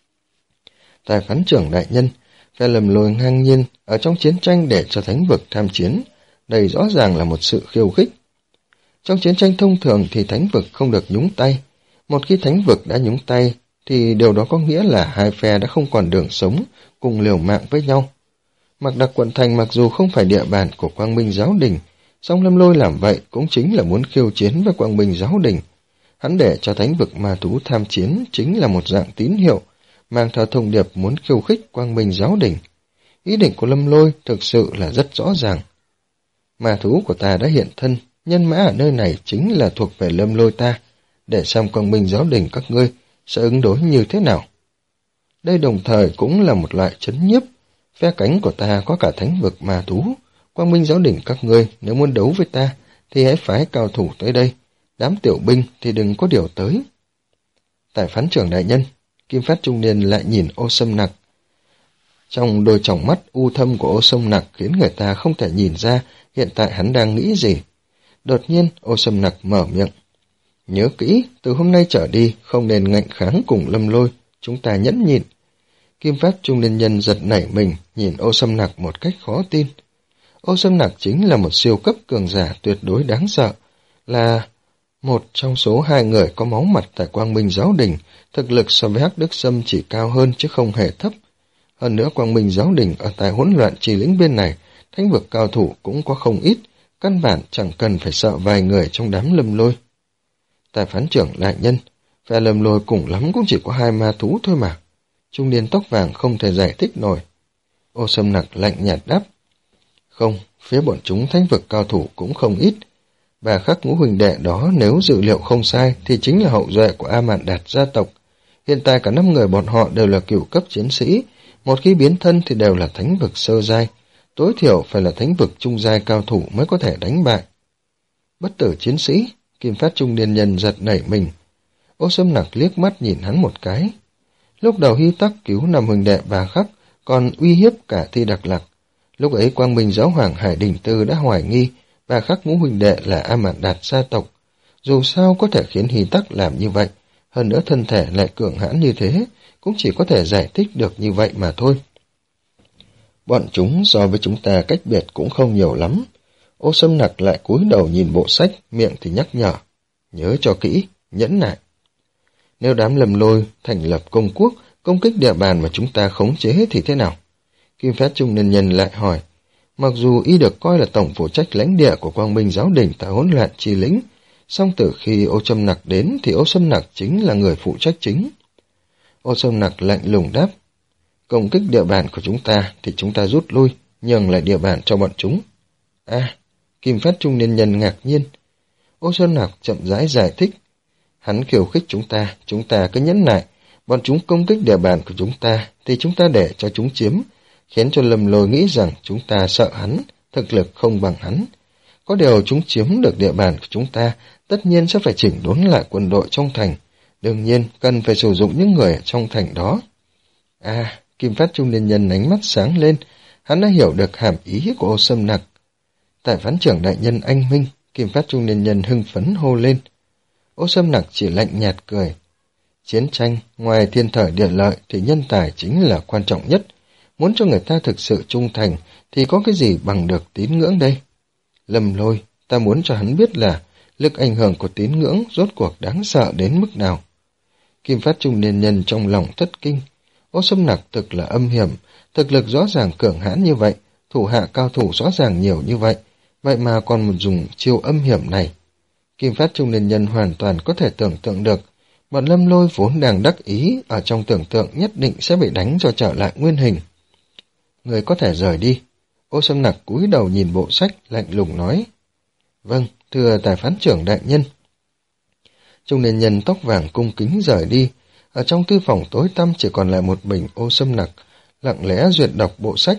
Tài phán trưởng đại nhân, phe Lâm Lôi ngang nhiên ở trong chiến tranh để cho thánh vực tham chiến, đây rõ ràng là một sự khiêu khích. Trong chiến tranh thông thường thì thánh vực không được nhúng tay. Một khi thánh vực đã nhúng tay, thì điều đó có nghĩa là hai phe đã không còn đường sống, cùng liều mạng với nhau. Mạc Đặc Quận Thành mặc dù không phải địa bàn của Quang Minh Giáo Đình, song Lâm Lôi làm vậy cũng chính là muốn khiêu chiến với Quang Minh Giáo Đình. Hắn để cho thánh vực ma thú tham chiến chính là một dạng tín hiệu, mang theo thông điệp muốn khiêu khích Quang Minh Giáo Đình. Ý định của Lâm Lôi thực sự là rất rõ ràng. Ma thú của ta đã hiện thân, nhân mã ở nơi này chính là thuộc về Lâm Lôi ta, để xem Quang Minh Giáo Đình các ngươi sẽ ứng đối như thế nào. Đây đồng thời cũng là một loại trấn nhiếp, phe cánh của ta có cả thánh vực ma thú, Quang Minh Giáo Đình các ngươi nếu muốn đấu với ta thì hãy phái cao thủ tới đây, đám tiểu binh thì đừng có điều tới. Tài phán trưởng đại nhân, Kim phát trung niên lại nhìn Ô Sâm Nặc. Trong đôi tròng mắt u thâm của Ô Sâm Nặc khiến người ta không thể nhìn ra hiện tại hắn đang nghĩ gì. Đột nhiên Ô Sâm Nặc mở miệng. Nhớ kỹ, từ hôm nay trở đi không nên ngạnh kháng cùng Lâm Lôi, chúng ta nhẫn nhịn. Kim phát trung niên nhân giật nảy mình, nhìn Ô Sâm Nặc một cách khó tin. Ô Sâm Nặc chính là một siêu cấp cường giả tuyệt đối đáng sợ, là một trong số hai người có máu mặt tại Quang Minh Giáo Đình, thực lực so với Hắc Đức Sâm chỉ cao hơn chứ không hề thấp. Hơn nữa Quang Minh Giáo Đình ở tại hỗn loạn trì lĩnh bên này, thánh vực cao thủ cũng có không ít, căn bản chẳng cần phải sợ vài người trong đám Lâm Lôi. Tài phán trưởng đại nhân, phe Lâm Lôi cùng lắm cũng chỉ có hai ma thú thôi mà. Trung niên tóc vàng không thể giải thích nổi. Ô Sâm Nặc lạnh nhạt đáp. Không, phía bọn chúng thánh vực cao thủ cũng không ít. Bà Khắc Ngũ huynh đệ đó nếu dữ liệu không sai thì chính là hậu duệ của A Mạn Đạt gia tộc. Hiện tại cả năm người bọn họ đều là cửu cấp chiến sĩ, một khi biến thân thì đều là thánh vực sơ giai, tối thiểu phải là thánh vực trung giai cao thủ mới có thể đánh bại. Bất tử chiến sĩ, Kim phát trung niên nhân giật nảy mình. Ô Sâm Nặc liếc mắt nhìn hắn một cái. Lúc đầu Hy Tắc cứu năm huynh đệ Bà Khắc, còn uy hiếp cả Thi Đặc Lạc. Lúc ấy Quang Minh Giáo Hoàng Hải Đình Tư đã hoài nghi Bà Khắc Ngũ huynh đệ là A Mạn Đạt gia tộc. Dù sao có thể khiến Hy Tắc làm như vậy, hơn nữa thân thể lại cường hãn như thế, cũng chỉ có thể giải thích được như vậy mà thôi. Bọn chúng so với chúng ta cách biệt cũng không nhiều lắm. Ô Sâm Nặc lại cúi đầu nhìn bộ sách, miệng thì nhắc nhở. Nhớ cho kỹ, nhẫn nại. Nếu đám Lâm Lôi thành lập công quốc, công kích địa bàn mà chúng ta khống chế thì thế nào? Kim phát trung niên nhân lại hỏi. Mặc dù y được coi là tổng phụ trách lãnh địa của Quang Minh Giáo Đình tại hỗn loạn chi lĩnh, song từ khi Ô Sâm Nặc đến thì Ô Sâm Nặc chính là người phụ trách chính. Ô Sâm Nặc lạnh lùng đáp. Công kích địa bàn của chúng ta thì chúng ta rút lui, nhường lại địa bàn cho bọn chúng. À, Kim phát trung niên nhân ngạc nhiên. Ô Sâm Nặc chậm rãi giải thích. Hắn khiêu khích chúng ta, chúng ta cứ nhẫn nại. Bọn chúng công kích địa bàn của chúng ta thì chúng ta để cho chúng chiếm, khiến cho Lâm Lôi nghĩ rằng chúng ta sợ hắn, thực lực không bằng hắn. Có điều chúng chiếm được địa bàn của chúng ta, tất nhiên sẽ phải chỉnh đốn lại quân đội trong thành. Đương nhiên, cần phải sử dụng những người trong thành đó. À, Kim phát trung niên nhân ánh mắt sáng lên, hắn đã hiểu được hàm ý của Ô Sâm Nặc. Tại phán trưởng đại nhân anh minh, Kim phát trung niên nhân hưng phấn hô lên. Ô Sâm Nặc chỉ lạnh nhạt cười. Chiến tranh, ngoài thiên thời địa lợi thì nhân tài chính là quan trọng nhất. Muốn cho người ta thực sự trung thành thì có cái gì bằng được tín ngưỡng đây? Lâm Lôi, ta muốn cho hắn biết là lực ảnh hưởng của tín ngưỡng rốt cuộc đáng sợ đến mức nào. Kim phát trung niên nhân trong lòng thất kinh. Ô Sâm Nặc thực là âm hiểm, thực lực rõ ràng cường hãn như vậy, thủ hạ cao thủ rõ ràng nhiều như vậy, vậy mà còn một dùng chiêu âm hiểm này. Kim phát trung niên nhân hoàn toàn có thể tưởng tượng được, bọn Lâm Lôi vốn đang đắc ý, ở trong tưởng tượng nhất định sẽ bị đánh cho trở lại nguyên hình. Người có thể rời đi. Ô Sâm Nặc cúi đầu nhìn bộ sách, lạnh lùng nói. Vâng, thưa tài phán trưởng đại nhân. Trung niên nhân tóc vàng cung kính rời đi. Ở trong thư phòng tối tăm chỉ còn lại một mình Ô Sâm Nặc, lặng lẽ duyệt đọc bộ sách.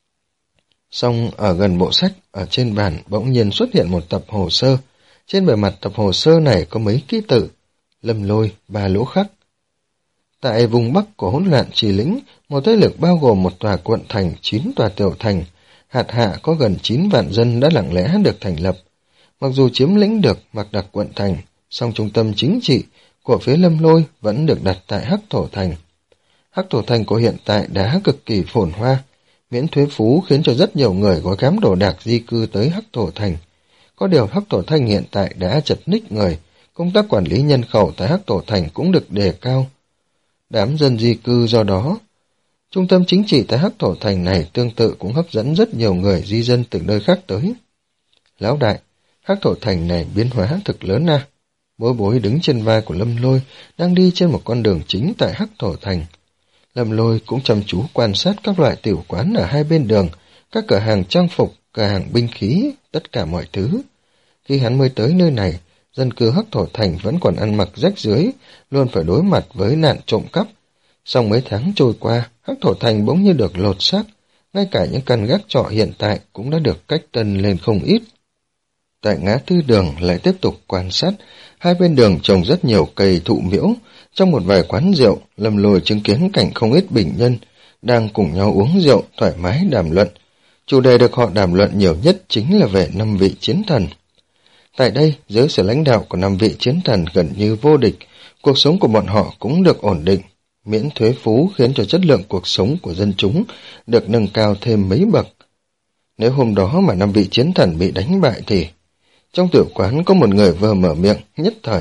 Xong ở gần bộ sách, ở trên bàn bỗng nhiên xuất hiện một tập hồ sơ. Trên bề mặt tập hồ sơ này có mấy ký tự: Lâm Lôi, ba lỗ khắc. Tại vùng Bắc của hỗn loạn trì lĩnh, một thế lực bao gồm một tòa quận thành, chín tòa tiểu thành, hạt hạ có gần chín vạn dân đã lặng lẽ được thành lập. Mặc dù chiếm lĩnh được Mạc Đặc quận thành, song trung tâm chính trị của phía Lâm Lôi vẫn được đặt tại Hắc Thổ thành. Hắc Thổ thành của hiện tại đã cực kỳ phồn hoa, miễn thuế phú khiến cho rất nhiều người gói ghém đồ đạc di cư tới Hắc Thổ thành. Có điều Hắc Thổ thành hiện tại đã chật ních người, công tác quản lý nhân khẩu tại Hắc Thổ thành cũng được đề cao. Đám dân di cư do đó, trung tâm chính trị tại Hắc Thổ thành này tương tự cũng hấp dẫn rất nhiều người di dân từ nơi khác tới. Lão đại, Hắc Thổ thành này biến hóa thực lớn à? Bối bối đứng trên vai của Lâm Lôi, đang đi trên một con đường chính tại Hắc Thổ thành. Lâm Lôi cũng chăm chú quan sát các loại tiểu quán ở hai bên đường, các cửa hàng trang phục, cửa hàng binh khí, tất cả mọi thứ. Khi hắn mới tới nơi này, dân cư Hắc Thổ thành vẫn còn ăn mặc rách rưới, luôn phải đối mặt với nạn trộm cắp. Sau mấy tháng trôi qua, Hắc Thổ thành bỗng như được lột xác, ngay cả những căn gác trọ hiện tại cũng đã được cách tân lên không ít. Tại ngã tư đường lại tiếp tục quan sát, hai bên đường trồng rất nhiều cây thụ miễu. Trong một vài quán rượu, Lâm Lôi chứng kiến cảnh không ít bình nhân đang cùng nhau uống rượu, thoải mái đàm luận. Chủ đề được họ đàm luận nhiều nhất chính là về năm vị chiến thần. Tại đây, dưới sự lãnh đạo của năm vị chiến thần gần như vô địch, cuộc sống của bọn họ cũng được ổn định. Miễn thuế phú khiến cho chất lượng cuộc sống của dân chúng được nâng cao thêm mấy bậc. Nếu hôm đó mà năm vị chiến thần bị đánh bại thì... Trong tiểu quán có một người vừa mở miệng, nhất thời.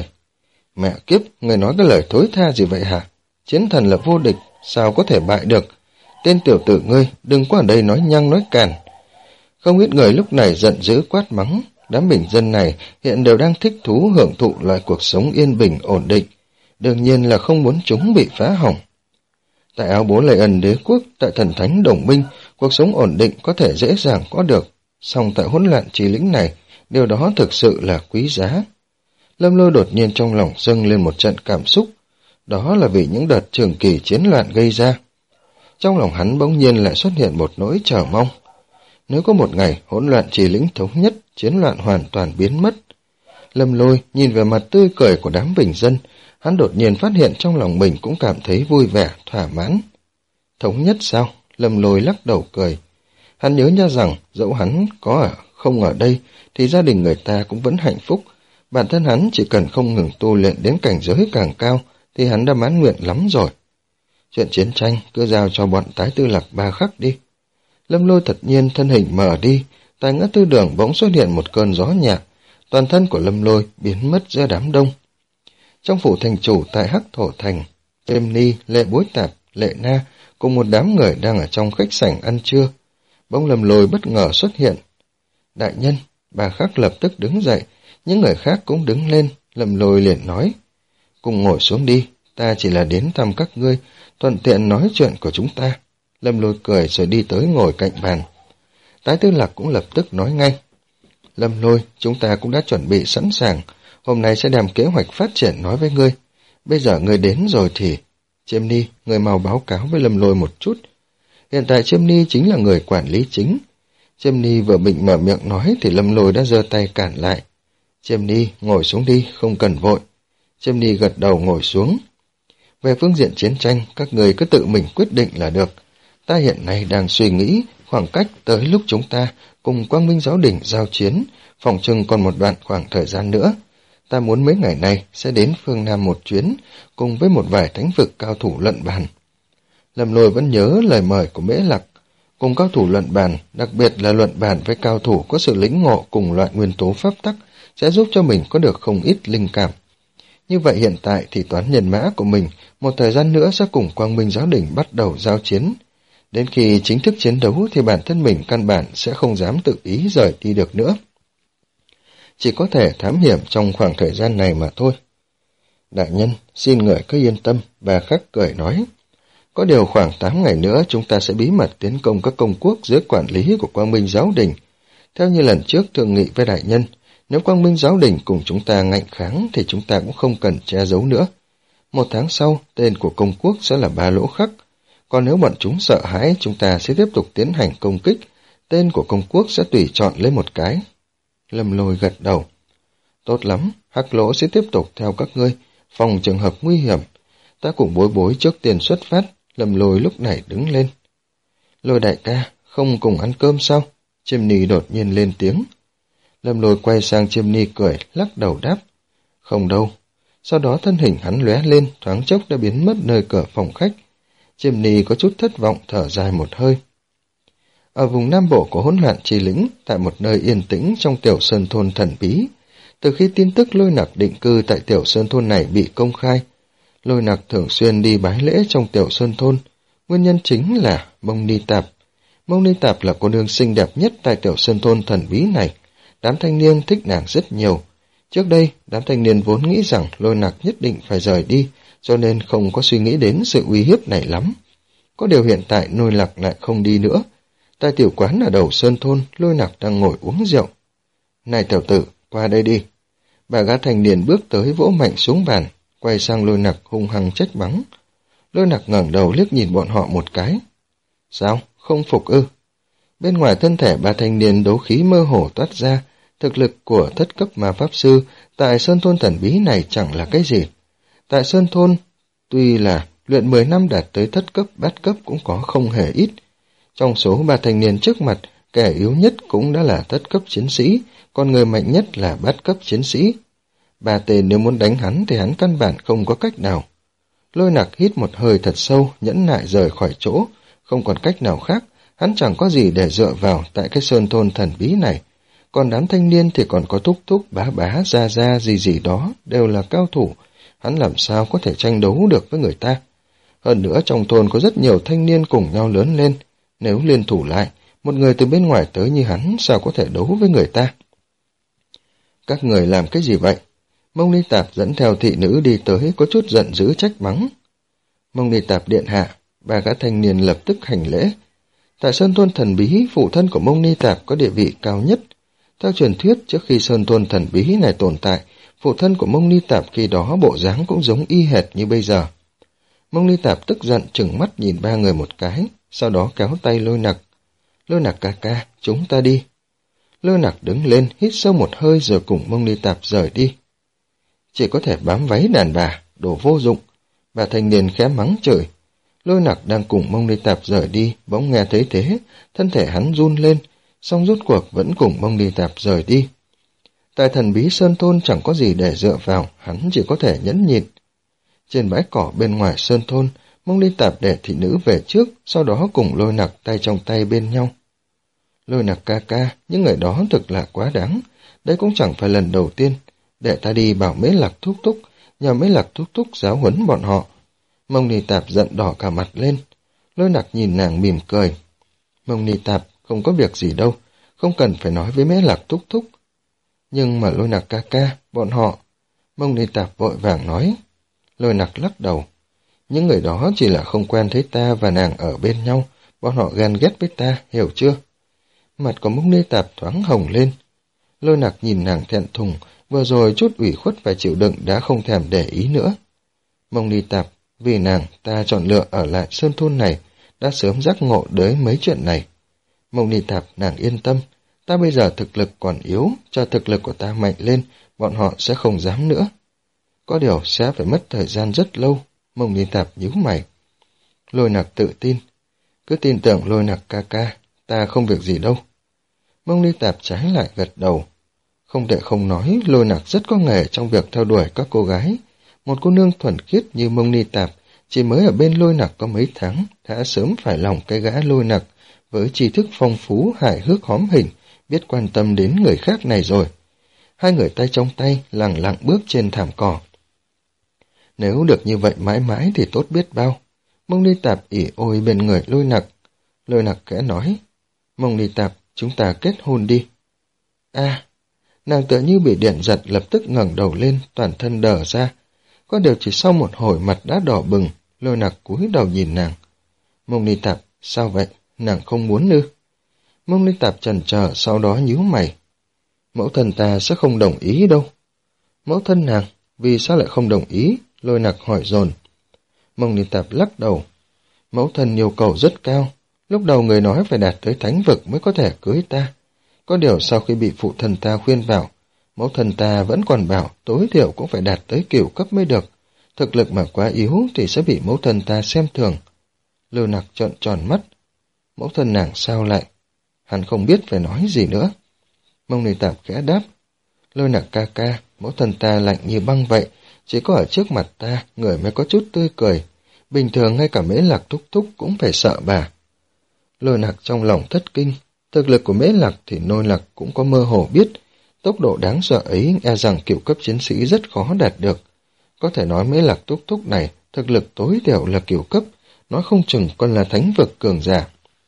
Mẹ kiếp, người nói cái lời thối tha gì vậy hả? Chiến thần là vô địch, sao có thể bại được? Tên tiểu tử ngươi, đừng có ở đây nói nhăng nói càn. Không ít người lúc này giận dữ quát mắng. Đám bình dân này hiện đều đang thích thú hưởng thụ loại cuộc sống yên bình ổn định. Đương nhiên là không muốn chúng bị phá hỏng. Tại áo bố Lệ Ân đế quốc, tại thần thánh đồng minh, cuộc sống ổn định có thể dễ dàng có được. Song tại hỗn loạn trì lĩnh này, điều đó thực sự là quý giá. Lâm Lôi đột nhiên trong lòng dâng lên một trận cảm xúc. Đó là vì những đợt trường kỳ chiến loạn gây ra. Trong lòng hắn bỗng nhiên lại xuất hiện một nỗi chờ mong. Nếu có một ngày hỗn loạn trì lĩnh thống nhất, chiến loạn hoàn toàn biến mất. Lâm Lôi nhìn về mặt tươi cười của đám bình dân, hắn đột nhiên phát hiện trong lòng mình cũng cảm thấy vui vẻ, thỏa mãn. Thống nhất sao? Lâm Lôi lắc đầu cười. Hắn nhớ ra rằng dẫu hắn có ở không ở đây thì gia đình người ta cũng vẫn hạnh phúc. Bản thân hắn chỉ cần không ngừng tu luyện đến cảnh giới càng cao thì hắn đã mãn nguyện lắm rồi. Chuyện chiến tranh cứ giao cho bọn tái tư lạc ba khắc đi. Lâm Lôi thật nhiên thân hình mở đi, tại ngã tư đường bỗng xuất hiện một cơn gió nhẹ, toàn thân của Lâm Lôi biến mất giữa đám đông. Trong phủ thành chủ tại Hắc Thổ thành, Êm Ni, Lệ Bối Tạp, Lệ Na cùng một đám người đang ở trong khách sảnh ăn trưa. Bỗng Lâm Lôi bất ngờ xuất hiện. Đại nhân, bà khắc lập tức đứng dậy, những người khác cũng đứng lên. Lâm Lôi liền nói, cùng ngồi xuống đi, ta chỉ là đến thăm các ngươi, thuận tiện nói chuyện của chúng ta. Lâm Lôi cười rồi đi tới ngồi cạnh bàn. Tái Tư Lạc cũng lập tức nói ngay, Lâm Lôi, chúng ta cũng đã chuẩn bị sẵn sàng, hôm nay sẽ đem kế hoạch phát triển nói với ngươi. Bây giờ ngươi đến rồi thì... Chiêm Ni, ngươi mau báo cáo với Lâm Lôi một chút. Hiện tại Chiêm Ni chính là người quản lý chính. Chiêm Ni vừa định mở miệng nói thì Lâm Lôi đã giơ tay cản lại. Chiêm Ni, ngồi xuống đi, không cần vội. Chiêm Ni gật đầu ngồi xuống. Về phương diện chiến tranh, các người cứ tự mình quyết định là được. Ta hiện nay đang suy nghĩ khoảng cách tới lúc chúng ta cùng Quang Minh Giáo Đình giao chiến, phòng trừng còn một đoạn khoảng thời gian nữa. Ta muốn mấy ngày này sẽ đến phương Nam một chuyến, cùng với một vài thánh vực cao thủ luận bàn. Lâm Lôi vẫn nhớ lời mời của Mễ Lặc, cùng cao thủ luận bàn, đặc biệt là luận bàn với cao thủ có sự lĩnh ngộ cùng loại nguyên tố pháp tắc, sẽ giúp cho mình có được không ít linh cảm. Như vậy hiện tại thì toán nhân mã của mình một thời gian nữa sẽ cùng Quang Minh Giáo Đình bắt đầu giao chiến. Đến khi chính thức chiến đấu thì bản thân mình căn bản sẽ không dám tự ý rời đi được nữa. Chỉ có thể thám hiểm trong khoảng thời gian này mà thôi. Đại nhân, xin người cứ yên tâm, bà khắc cười nói. Có điều khoảng tám ngày nữa chúng ta sẽ bí mật tiến công các công quốc dưới quản lý của Quang Minh Giáo Đình. Theo như lần trước thương nghị với đại nhân, nếu Quang Minh Giáo Đình cùng chúng ta ngạnh kháng thì chúng ta cũng không cần che giấu nữa. Một tháng sau, tên của công quốc sẽ là Ba Lỗ Khắc. Còn nếu bọn chúng sợ hãi, chúng ta sẽ tiếp tục tiến hành công kích, tên của công quốc sẽ tùy chọn lấy một cái. Lâm Lôi gật đầu. Tốt lắm, Hắc Lỗ sẽ tiếp tục theo các ngươi, phòng trường hợp nguy hiểm. Ta cùng Bối Bối trước tiên xuất phát. Lâm Lôi lúc này đứng lên. Lôi đại ca, không cùng ăn cơm sao? Chiêm Ni đột nhiên lên tiếng. Lâm Lôi quay sang Chiêm Ni cười, lắc đầu đáp. Không đâu. Sau đó thân hình hắn lóe lên, thoáng chốc đã biến mất nơi cửa phòng khách. Chiêm Ni có chút thất vọng, thở dài một hơi. Ở vùng Nam Bộ của hỗn loạn trì lĩnh, tại một nơi yên tĩnh trong tiểu sơn thôn thần bí, từ khi tin tức Lôi Nặc định cư tại tiểu sơn thôn này bị công khai, Lôi Nặc thường xuyên đi bái lễ trong tiểu sơn thôn. Nguyên nhân chính là Mông Ni Tạp. Mông Ni Tạp là cô nương xinh đẹp nhất tại tiểu sơn thôn thần bí này. Đám thanh niên thích nàng rất nhiều. Trước đây, đám thanh niên vốn nghĩ rằng Lôi Nặc nhất định phải rời đi, cho nên không có suy nghĩ đến sự uy hiếp này lắm. Có điều hiện tại Lôi Nặc lại không đi nữa. Tại tiểu quán ở đầu sơn thôn, Lôi Nặc đang ngồi uống rượu. Này tiểu tử, qua đây đi. Bà gã thanh niên bước tới vỗ mạnh xuống bàn, quay sang Lôi Nặc hung hăng trách mắng. Lôi Nặc ngẩng đầu liếc nhìn bọn họ một cái. Sao, không phục ư? Bên ngoài thân thể bà thanh niên đấu khí mơ hồ toát ra, thực lực của thất cấp ma pháp sư tại sơn thôn thần bí này chẳng là cái gì. Tại sơn thôn, tuy là luyện mười năm đạt tới thất cấp bát cấp cũng có không hề ít. Trong số ba thanh niên trước mặt, kẻ yếu nhất cũng đã là thất cấp chiến sĩ, còn người mạnh nhất là bát cấp chiến sĩ. Ba tên nếu muốn đánh hắn thì hắn căn bản không có cách nào. Lôi Nặc hít một hơi thật sâu, nhẫn nại rời khỏi chỗ, không còn cách nào khác, hắn chẳng có gì để dựa vào tại cái sơn thôn thần bí này. Còn đám thanh niên thì còn có thúc thúc, bá bá, gia gia gì gì đó, đều là cao thủ, hắn làm sao có thể tranh đấu được với người ta. Hơn nữa trong thôn có rất nhiều thanh niên cùng nhau lớn lên, nếu liên thủ lại, một người từ bên ngoài tới như hắn sao có thể đấu với người ta. Các người làm cái gì vậy? Mông Ni Tạp dẫn theo thị nữ đi tới có chút giận dữ trách mắng. Mông Ni Tạp điện hạ, ba gã thanh niên lập tức hành lễ. Tại sơn thôn thần bí, phụ thân của Mông Ni Tạp có địa vị cao nhất. Theo truyền thuyết, trước khi sơn thôn thần bí này tồn tại, phụ thân của Mông Ni Tạp khi đó bộ dáng cũng giống y hệt như bây giờ. Mông Ni Tạp tức giận trừng mắt nhìn ba người một cái, sau đó kéo tay Lôi Nặc. Lôi Nặc ca ca, chúng ta đi. Lôi Nặc đứng lên, hít sâu một hơi rồi cùng Mông Ni Tạp rời đi. Chỉ có thể bám váy đàn bà, đồ vô dụng. Bà thanh niên khẽ mắng chửi. Lôi Nặc đang cùng Mông Ni Tạp rời đi, bỗng nghe thấy thế, thân thể hắn run lên, song rốt cuộc vẫn cùng Mông Ni Tạp rời đi. Tại thần bí sơn thôn chẳng có gì để dựa vào, hắn chỉ có thể nhẫn nhịn. Trên bãi cỏ bên ngoài sơn thôn, Mông Ni Tạp để thị nữ về trước, sau đó cùng Lôi Nặc tay trong tay bên nhau. Lôi Nặc ca ca, những người đó thực là quá đáng, đây cũng chẳng phải lần đầu tiên, để ta đi bảo Mễ Lạc thúc thúc, nhờ Mễ Lạc thúc thúc giáo huấn bọn họ. Mông Ni Tạp giận đỏ cả mặt lên, Lôi Nặc nhìn nàng mỉm cười. Mông Ni Tạp, không có việc gì đâu, không cần phải nói với Mễ Lạc thúc thúc. Nhưng mà Lôi Nặc ca ca, bọn họ... Mông Ni Tạp vội vàng nói. Lôi Nặc lắc đầu. Những người đó chỉ là không quen thấy ta và nàng ở bên nhau, bọn họ ghen ghét với ta, hiểu chưa? Mặt của Mông Ni Tạp thoáng hồng lên. Lôi Nặc nhìn nàng thẹn thùng, vừa rồi chút ủy khuất và chịu đựng đã không thèm để ý nữa. Mông Ni Tạp, vì nàng ta chọn lựa ở lại sơn thôn này, đã sớm giác ngộ tới mấy chuyện này. Mông Ni Tạp, nàng yên tâm, ta bây giờ thực lực còn yếu, cho thực lực của ta mạnh lên, bọn họ sẽ không dám nữa. Có điều sẽ phải mất thời gian rất lâu. Mông Ni Tạp nhíu mày. Lôi Nặc tự tin. Cứ tin tưởng Lôi Nặc ca ca, ta không việc gì đâu. Mông Ni Tạp trái lại gật đầu. Không thể không nói, Lôi Nặc rất có nghề trong việc theo đuổi các cô gái. Một cô nương thuần khiết như Mông Ni Tạp, chỉ mới ở bên Lôi Nặc có mấy tháng, đã sớm phải lòng cái gã Lôi Nặc, với tri thức phong phú, hài hước hóm hình, biết quan tâm đến người khác này rồi. Hai người tay trong tay, lẳng lặng bước trên thảm cỏ. Nếu được như vậy mãi mãi thì tốt biết bao. Mông Ni Tạp ỉ ôi bên người Lôi Nặc. Lôi Nặc khẽ nói, Mông Ni Tạp, chúng ta kết hôn đi. À, nàng tựa như bị điện giật lập tức ngẩng đầu lên, toàn thân đờ ra. Có điều chỉ sau một hồi mặt đã đỏ bừng, Lôi Nặc cúi đầu nhìn nàng. Mông Ni Tạp, sao vậy? Nàng không muốn ư? Mông Ni Tạp chần chờ, sau đó nhíu mày. Mẫu thân ta sẽ không đồng ý đâu. Mẫu thân nàng, vì sao lại không đồng ý? Lôi Nặc hỏi dồn. Mông Ni Tạp lắc đầu. Mẫu thân yêu cầu rất cao. Lúc đầu người nói phải đạt tới thánh vực mới có thể cưới ta. Có điều sau khi bị phụ thân ta khuyên vào, mẫu thân ta vẫn còn bảo tối thiểu cũng phải đạt tới cửu cấp mới được. Thực lực mà quá yếu thì sẽ bị mẫu thân ta xem thường. Lưu Nặc trợn tròn mắt. Mẫu thân nàng sao lại? Hắn không biết phải nói gì nữa. Mông Ni Tạp khẽ đáp. Lôi Nặc ca ca, mẫu thân ta lạnh như băng vậy, chỉ có ở trước mặt ta, người mới có chút tươi cười. Bình thường ngay cả Mễ Lạc thúc thúc cũng phải sợ bà. Lôi Nặc trong lòng thất kinh. Thực lực của Mễ Lạc thì Lôi Nặc cũng có mơ hồ biết. Tốc độ đáng sợ ấy e rằng cửu cấp chiến sĩ rất khó đạt được. Có thể nói Mễ Lạc thúc thúc này thực lực tối thiểu là cửu cấp, nói không chừng còn là thánh vực cường giả.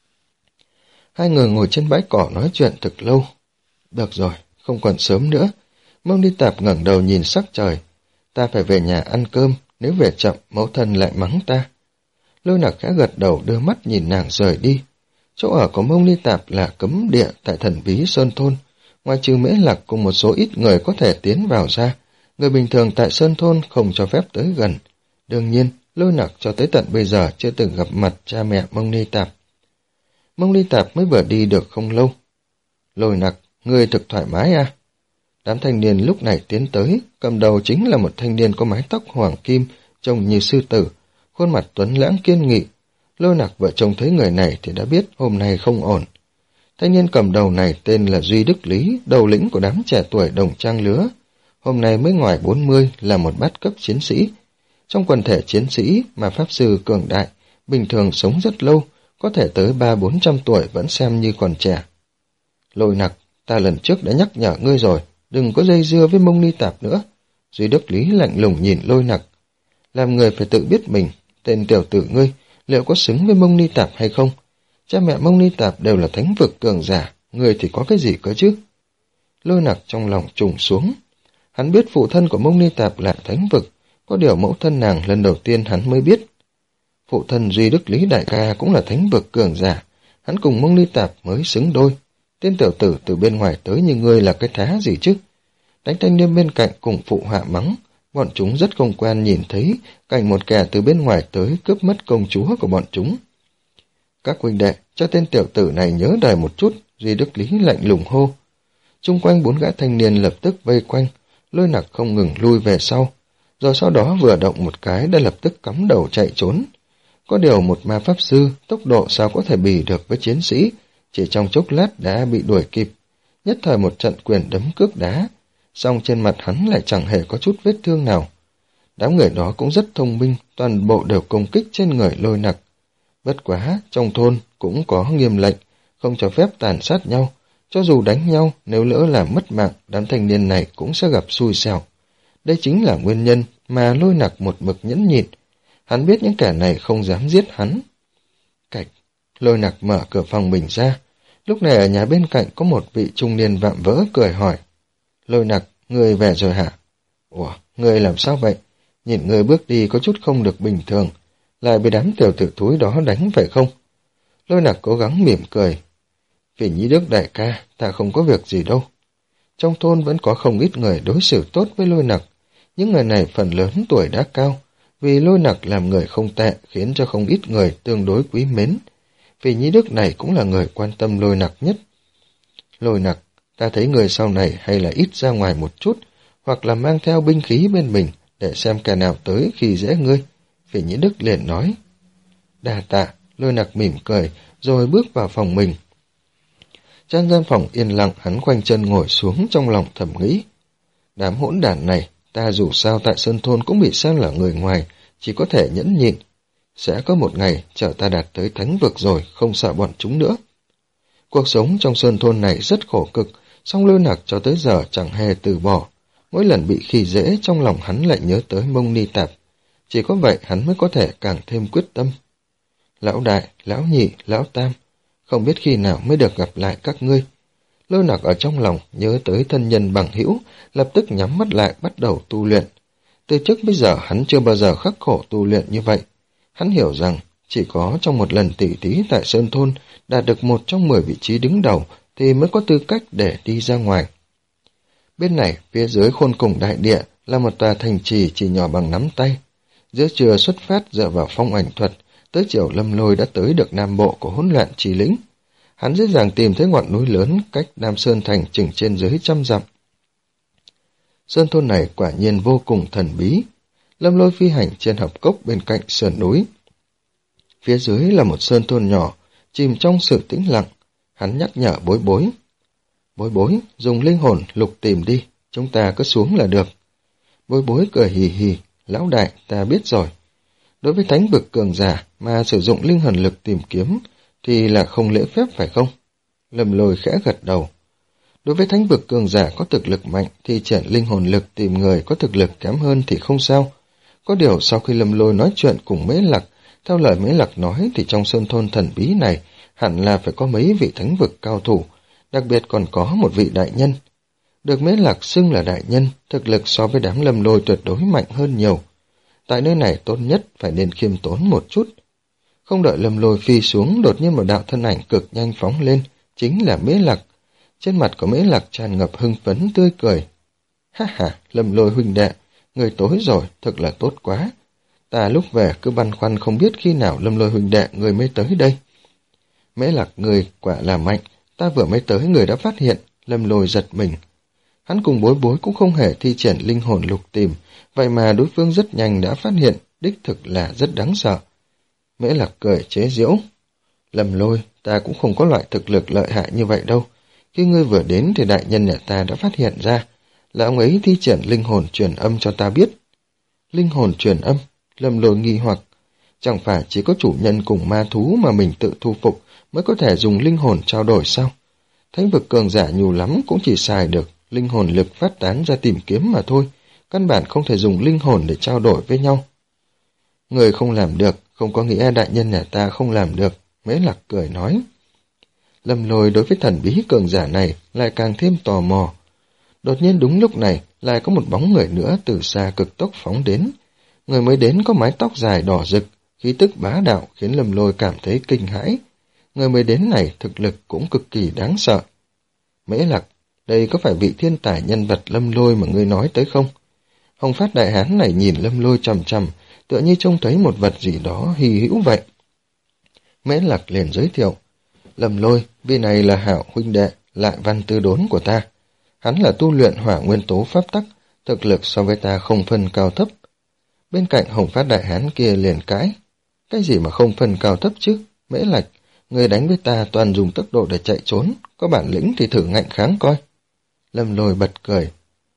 Hai người ngồi trên bãi cỏ nói chuyện thực lâu. Được rồi, không còn sớm nữa. Mông Ni Tạp ngẩng đầu nhìn sắc trời. Ta phải về nhà ăn cơm, nếu về chậm mẫu thân lại mắng ta. Lôi Nặc khẽ gật đầu đưa mắt nhìn nàng rời đi. Chỗ ở của Mông Ni Tạp là cấm địa tại Thần Bí Sơn Thôn. Ngoài trừ Mễ Lạc cùng một số ít người có thể tiến vào ra, người bình thường tại Sơn Thôn không cho phép tới gần. Đương nhiên, Lôi Nặc cho tới tận bây giờ chưa từng gặp mặt cha mẹ Mông Ni Tạp. Mông Ni Tạp mới vừa đi được không lâu. Lôi Nặc, ngươi thực thoải mái à? Đám thanh niên lúc này tiến tới, cầm đầu chính là một thanh niên có mái tóc hoàng kim, trông như sư tử, khuôn mặt tuấn lãng kiên nghị. Lôi Nặc vợ chồng thấy người này thì đã biết hôm nay không ổn. Thanh niên cầm đầu này tên là Duy Đức Lý, đầu lĩnh của đám trẻ tuổi đồng trang lứa. Hôm nay mới ngoài bốn mươi, là một bát cấp chiến sĩ. Trong quần thể chiến sĩ mà pháp sư cường đại, bình thường sống rất lâu, có thể tới ba bốn trăm tuổi vẫn xem như còn trẻ. Lôi Nặc, ta lần trước đã nhắc nhở ngươi rồi, đừng có dây dưa với Mông Ni Tạp nữa. Duy Đức Lý lạnh lùng nhìn Lôi Nặc. Làm người phải tự biết mình, tên tiểu tử ngươi, liệu có xứng với Mông Ni Tạp hay không? Cha mẹ Mông Ni Tạp đều là thánh vực cường giả, ngươi thì có cái gì cơ chứ? Lôi Nặc trong lòng trùng xuống. Hắn biết phụ thân của Mông Ni Tạp là thánh vực, có điều mẫu thân nàng lần đầu tiên hắn mới biết. Phụ thân Duy Đức Lý đại ca cũng là thánh vực cường giả, hắn cùng Mông Ni Tạp mới xứng đôi. Tên tiểu tử từ bên ngoài tới như ngươi là cái thá gì chứ? Đánh thanh niên bên cạnh cùng phụ hạ mắng, bọn chúng rất không quen nhìn thấy cảnh một kẻ từ bên ngoài tới cướp mất công chúa của bọn chúng. Các huynh đệ, cho tên tiểu tử này nhớ đời một chút, Duy Đức Lý lạnh lùng hô. Chung quanh bốn gã thanh niên lập tức vây quanh, Lôi Nặc không ngừng lui về sau, rồi sau đó vừa động một cái đã lập tức cắm đầu chạy trốn. Có điều một ma pháp sư, tốc độ sao có thể bì được với chiến sĩ, chỉ trong chốc lát đã bị đuổi kịp, nhất thời một trận quyền đấm cước đá, song trên mặt hắn lại chẳng hề có chút vết thương nào. Đám người đó cũng rất thông minh, toàn bộ đều công kích trên người Lôi Nặc. Bất quá, trong thôn cũng có nghiêm lệnh, không cho phép tàn sát nhau, cho dù đánh nhau, nếu lỡ làm mất mạng, đám thanh niên này cũng sẽ gặp xui xẻo. Đây chính là nguyên nhân mà Lôi Nặc một mực nhẫn nhịn. Hắn biết những kẻ này không dám giết hắn. Cạch, Lôi Nặc mở cửa phòng mình ra. Lúc này ở nhà bên cạnh có một vị trung niên vạm vỡ cười hỏi. Lôi Nặc, ngươi về rồi hả? Ủa, ngươi làm sao vậy? Nhìn ngươi bước đi có chút không được bình thường, lại bị đám tiểu tử thúi đó đánh phải không? Lôi Nặc cố gắng mỉm cười. Vì Nhĩ Đức đại ca, ta không có việc gì đâu. Trong thôn vẫn có không ít người đối xử tốt với Lôi Nặc. Những người này phần lớn tuổi đã cao, vì Lôi Nặc làm người không tệ khiến cho không ít người tương đối quý mến. Vì Nhĩ Đức này cũng là người quan tâm Lôi Nặc nhất. Lôi Nặc, ta thấy người sau này hay là ít ra ngoài một chút, hoặc là mang theo binh khí bên mình để xem kẻ nào tới khi dễ ngươi. Vì Nhĩ Đức liền nói. Đa tạ, Lôi Nặc mỉm cười, rồi bước vào phòng mình. Trong gian phòng yên lặng, hắn khoanh chân ngồi xuống trong lòng thầm nghĩ. Đám hỗn đản này, ta dù sao tại Sơn Thôn cũng bị xem là người ngoài, chỉ có thể nhẫn nhịn. Sẽ có một ngày chờ ta đạt tới thánh vực rồi, không sợ bọn chúng nữa. Cuộc sống trong Sơn Thôn này rất khổ cực, song Lôi Nặc cho tới giờ chẳng hề từ bỏ. Mỗi lần bị khi dễ trong lòng hắn lại nhớ tới Mông Ni Tạp. Chỉ có vậy hắn mới có thể càng thêm quyết tâm. Lão đại, lão nhị, lão tam, không biết khi nào mới được gặp lại các ngươi. Lôi Nặc ở trong lòng nhớ tới thân nhân bằng hữu, lập tức nhắm mắt lại bắt đầu tu luyện. Từ trước bây giờ hắn chưa bao giờ khắc khổ tu luyện như vậy. Hắn hiểu rằng chỉ có trong một lần tỉ thí tại Sơn Thôn đạt được một trong mười vị trí đứng đầu thì mới có tư cách để đi ra ngoài. Bên này, phía dưới khôn cùng đại địa là một tòa thành trì chỉ nhỏ bằng nắm tay. Giữa trưa xuất phát dựa vào phong ảnh thuật, tới chiều Lâm Lôi đã tới được nam bộ của hỗn loạn trì lĩnh. Hắn dễ dàng tìm thấy ngọn núi lớn cách Nam Sơn Thành chừng trên dưới trăm dặm. Sơn thôn này quả nhiên vô cùng thần bí. Lâm Lôi phi hành trên hợp cốc bên cạnh sườn núi. Phía dưới là một sơn thôn nhỏ, chìm trong sự tĩnh lặng. Hắn nhắc nhở Bối Bối. Bối Bối, dùng linh hồn lục tìm đi, chúng ta cứ xuống là được. Bối Bối cười hì hì, lão đại, ta biết rồi. Đối với thánh vực cường giả mà sử dụng linh hồn lực tìm kiếm thì là không lễ phép phải không? Lâm Lôi khẽ gật đầu. Đối với thánh vực cường giả có thực lực mạnh thì triển linh hồn lực tìm người có thực lực kém hơn thì không sao. Có điều sau khi Lâm Lôi nói chuyện cùng Mễ Lặc, theo lời Mễ Lặc nói thì trong sơn thôn thần bí này hẳn là phải có mấy vị thánh vực cao thủ, đặc biệt còn có một vị đại nhân. Được Mễ Lặc xưng là đại nhân, thực lực so với đám Lâm Lôi tuyệt đối mạnh hơn nhiều. Tại nơi này tốt nhất phải nên khiêm tốn một chút. Không đợi Lâm Lôi phi xuống, đột nhiên một đạo thân ảnh cực nhanh phóng lên, chính là Mễ Lặc. Trên mặt của Mễ Lặc tràn ngập hưng phấn tươi cười. Ha ha, Lâm Lôi huynh đệ, người tối rồi, thật là tốt quá. Ta lúc về cứ băn khoăn không biết khi nào Lâm Lôi huynh đệ người mới tới đây. Mễ Lặc, người quả là mạnh, ta vừa mới tới người đã phát hiện. Lâm Lôi giật mình. Hắn cùng Bối Bối cũng không hề thi triển linh hồn lục tìm, vậy mà đối phương rất nhanh đã phát hiện, đích thực là rất đáng sợ. Mễ Lặc cười chế giễu. Lâm Lôi, ta cũng không có loại thực lực lợi hại như vậy đâu. Khi ngươi vừa đến thì đại nhân nhà ta đã phát hiện ra, là ông ấy thi triển linh hồn truyền âm cho ta biết. Linh hồn truyền âm? Lâm Lôi nghi hoặc. Chẳng phải chỉ có chủ nhân cùng ma thú mà mình tự thu phục mới có thể dùng linh hồn trao đổi sao? Thánh vực cường giả nhiều lắm cũng chỉ xài được linh hồn lực phát tán ra tìm kiếm mà thôi, căn bản không thể dùng linh hồn để trao đổi với nhau. Người không làm được, không có nghĩa đại nhân nhà ta không làm được, Mễ Lặc cười nói. Lâm Lôi đối với thần bí cường giả này lại càng thêm tò mò. Đột nhiên đúng lúc này lại có một bóng người nữa từ xa cực tốc phóng đến. Người mới đến có mái tóc dài đỏ rực, khí tức bá đạo khiến Lâm Lôi cảm thấy kinh hãi. Người mới đến này thực lực cũng cực kỳ đáng sợ. Mễ Lặc, đây có phải vị thiên tài nhân vật Lâm Lôi mà ngươi nói tới không? Hồng Phát đại hán này nhìn Lâm Lôi chằm chằm, tựa như trông thấy một vật gì đó hy hữu vậy. Mễ Lặc liền giới thiệu. Lâm Lôi, vị này là Hạo huynh đệ, Lại Văn Tư Đốn của ta. Hắn là tu luyện hỏa nguyên tố pháp tắc, thực lực so với ta không phân cao thấp. Bên cạnh Hồng Phát đại hán kia liền cãi. Cái gì mà không phân cao thấp chứ? Mễ Lặc, người đánh với ta toàn dùng tốc độ để chạy trốn, có bản lĩnh thì thử ngạnh kháng coi. Lâm Lôi bật cười.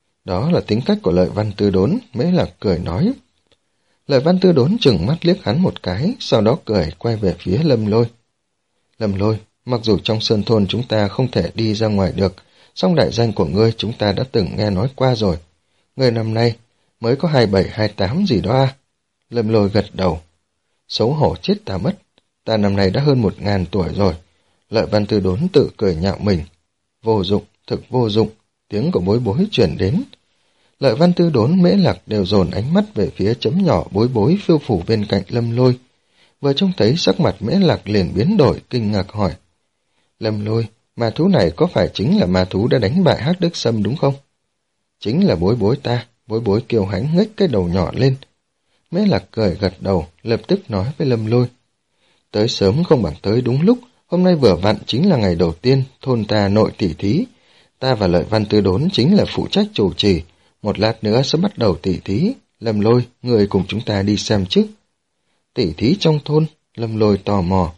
Đó là tính cách của Lợi Văn Tư Đốn, Mễ Lặc cười nói. Lợi Văn Tư Đốn chừng mắt liếc hắn một cái, sau đó cười quay về phía Lâm Lôi. Lâm Lôi, mặc dù trong sơn thôn chúng ta không thể đi ra ngoài được, song đại danh của ngươi chúng ta đã từng nghe nói qua rồi. Ngươi năm nay mới có hai bảy hai tám gì đó à? Lâm Lôi gật đầu. Xấu hổ chết ta mất, ta năm nay đã hơn một ngàn tuổi rồi. Lợi Văn Tư Đốn tự cười nhạo mình. Vô dụng, thực vô dụng, tiếng của Bối Bối chuyển đến. Lợi Văn Tư Đốn, Mễ Lặc đều dồn ánh mắt về phía chấm nhỏ Bối Bối phiêu phủ bên cạnh Lâm Lôi. Vừa trông thấy sắc mặt Mễ Lặc liền biến đổi, kinh ngạc hỏi. Lâm Lôi, ma thú này có phải chính là ma thú đã đánh bại Hắc Đức Sâm đúng không? Chính là Bối Bối ta, Bối Bối kiêu hãnh ngếch cái đầu nhỏ lên. Mễ Lặc cười gật đầu, lập tức nói với Lâm Lôi. Tới sớm không bằng tới đúng lúc, hôm nay vừa vặn chính là ngày đầu tiên thôn ta nội tỷ thí. Ta và Lợi Văn Tư Đốn chính là phụ trách chủ trì, một lát nữa sẽ bắt đầu tỷ thí. Lâm Lôi, người cùng chúng ta đi xem chứ. Tỷ thí trong thôn, Lâm Lôi tò mò.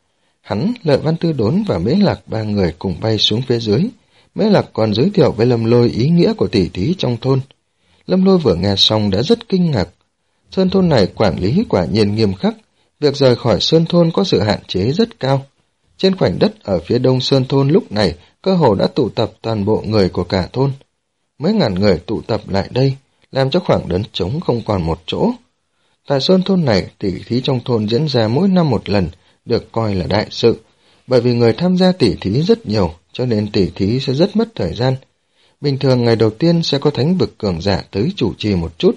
Hắn, Lợi Văn Tư Đốn và Mễ Lặc ba người cùng bay xuống phía dưới. Mễ Lặc còn giới thiệu với Lâm Lôi ý nghĩa của tỷ thí trong thôn. Lâm Lôi vừa nghe xong đã rất kinh ngạc. Sơn thôn này quản lý quả nhiên nghiêm khắc, việc rời khỏi sơn thôn có sự hạn chế rất cao. Trên khoảnh đất ở phía đông sơn thôn lúc này cơ hồ đã tụ tập toàn bộ người của cả thôn. Mấy ngàn người tụ tập lại đây, làm cho khoảng đất trống không còn một chỗ. Tại sơn thôn này, tỷ thí trong thôn diễn ra mỗi năm một lần, được coi là đại sự. Bởi vì người tham gia tỷ thí rất nhiều, cho nên tỷ thí sẽ rất mất thời gian. Bình thường ngày đầu tiên sẽ có thánh vực cường giả tới chủ trì một chút.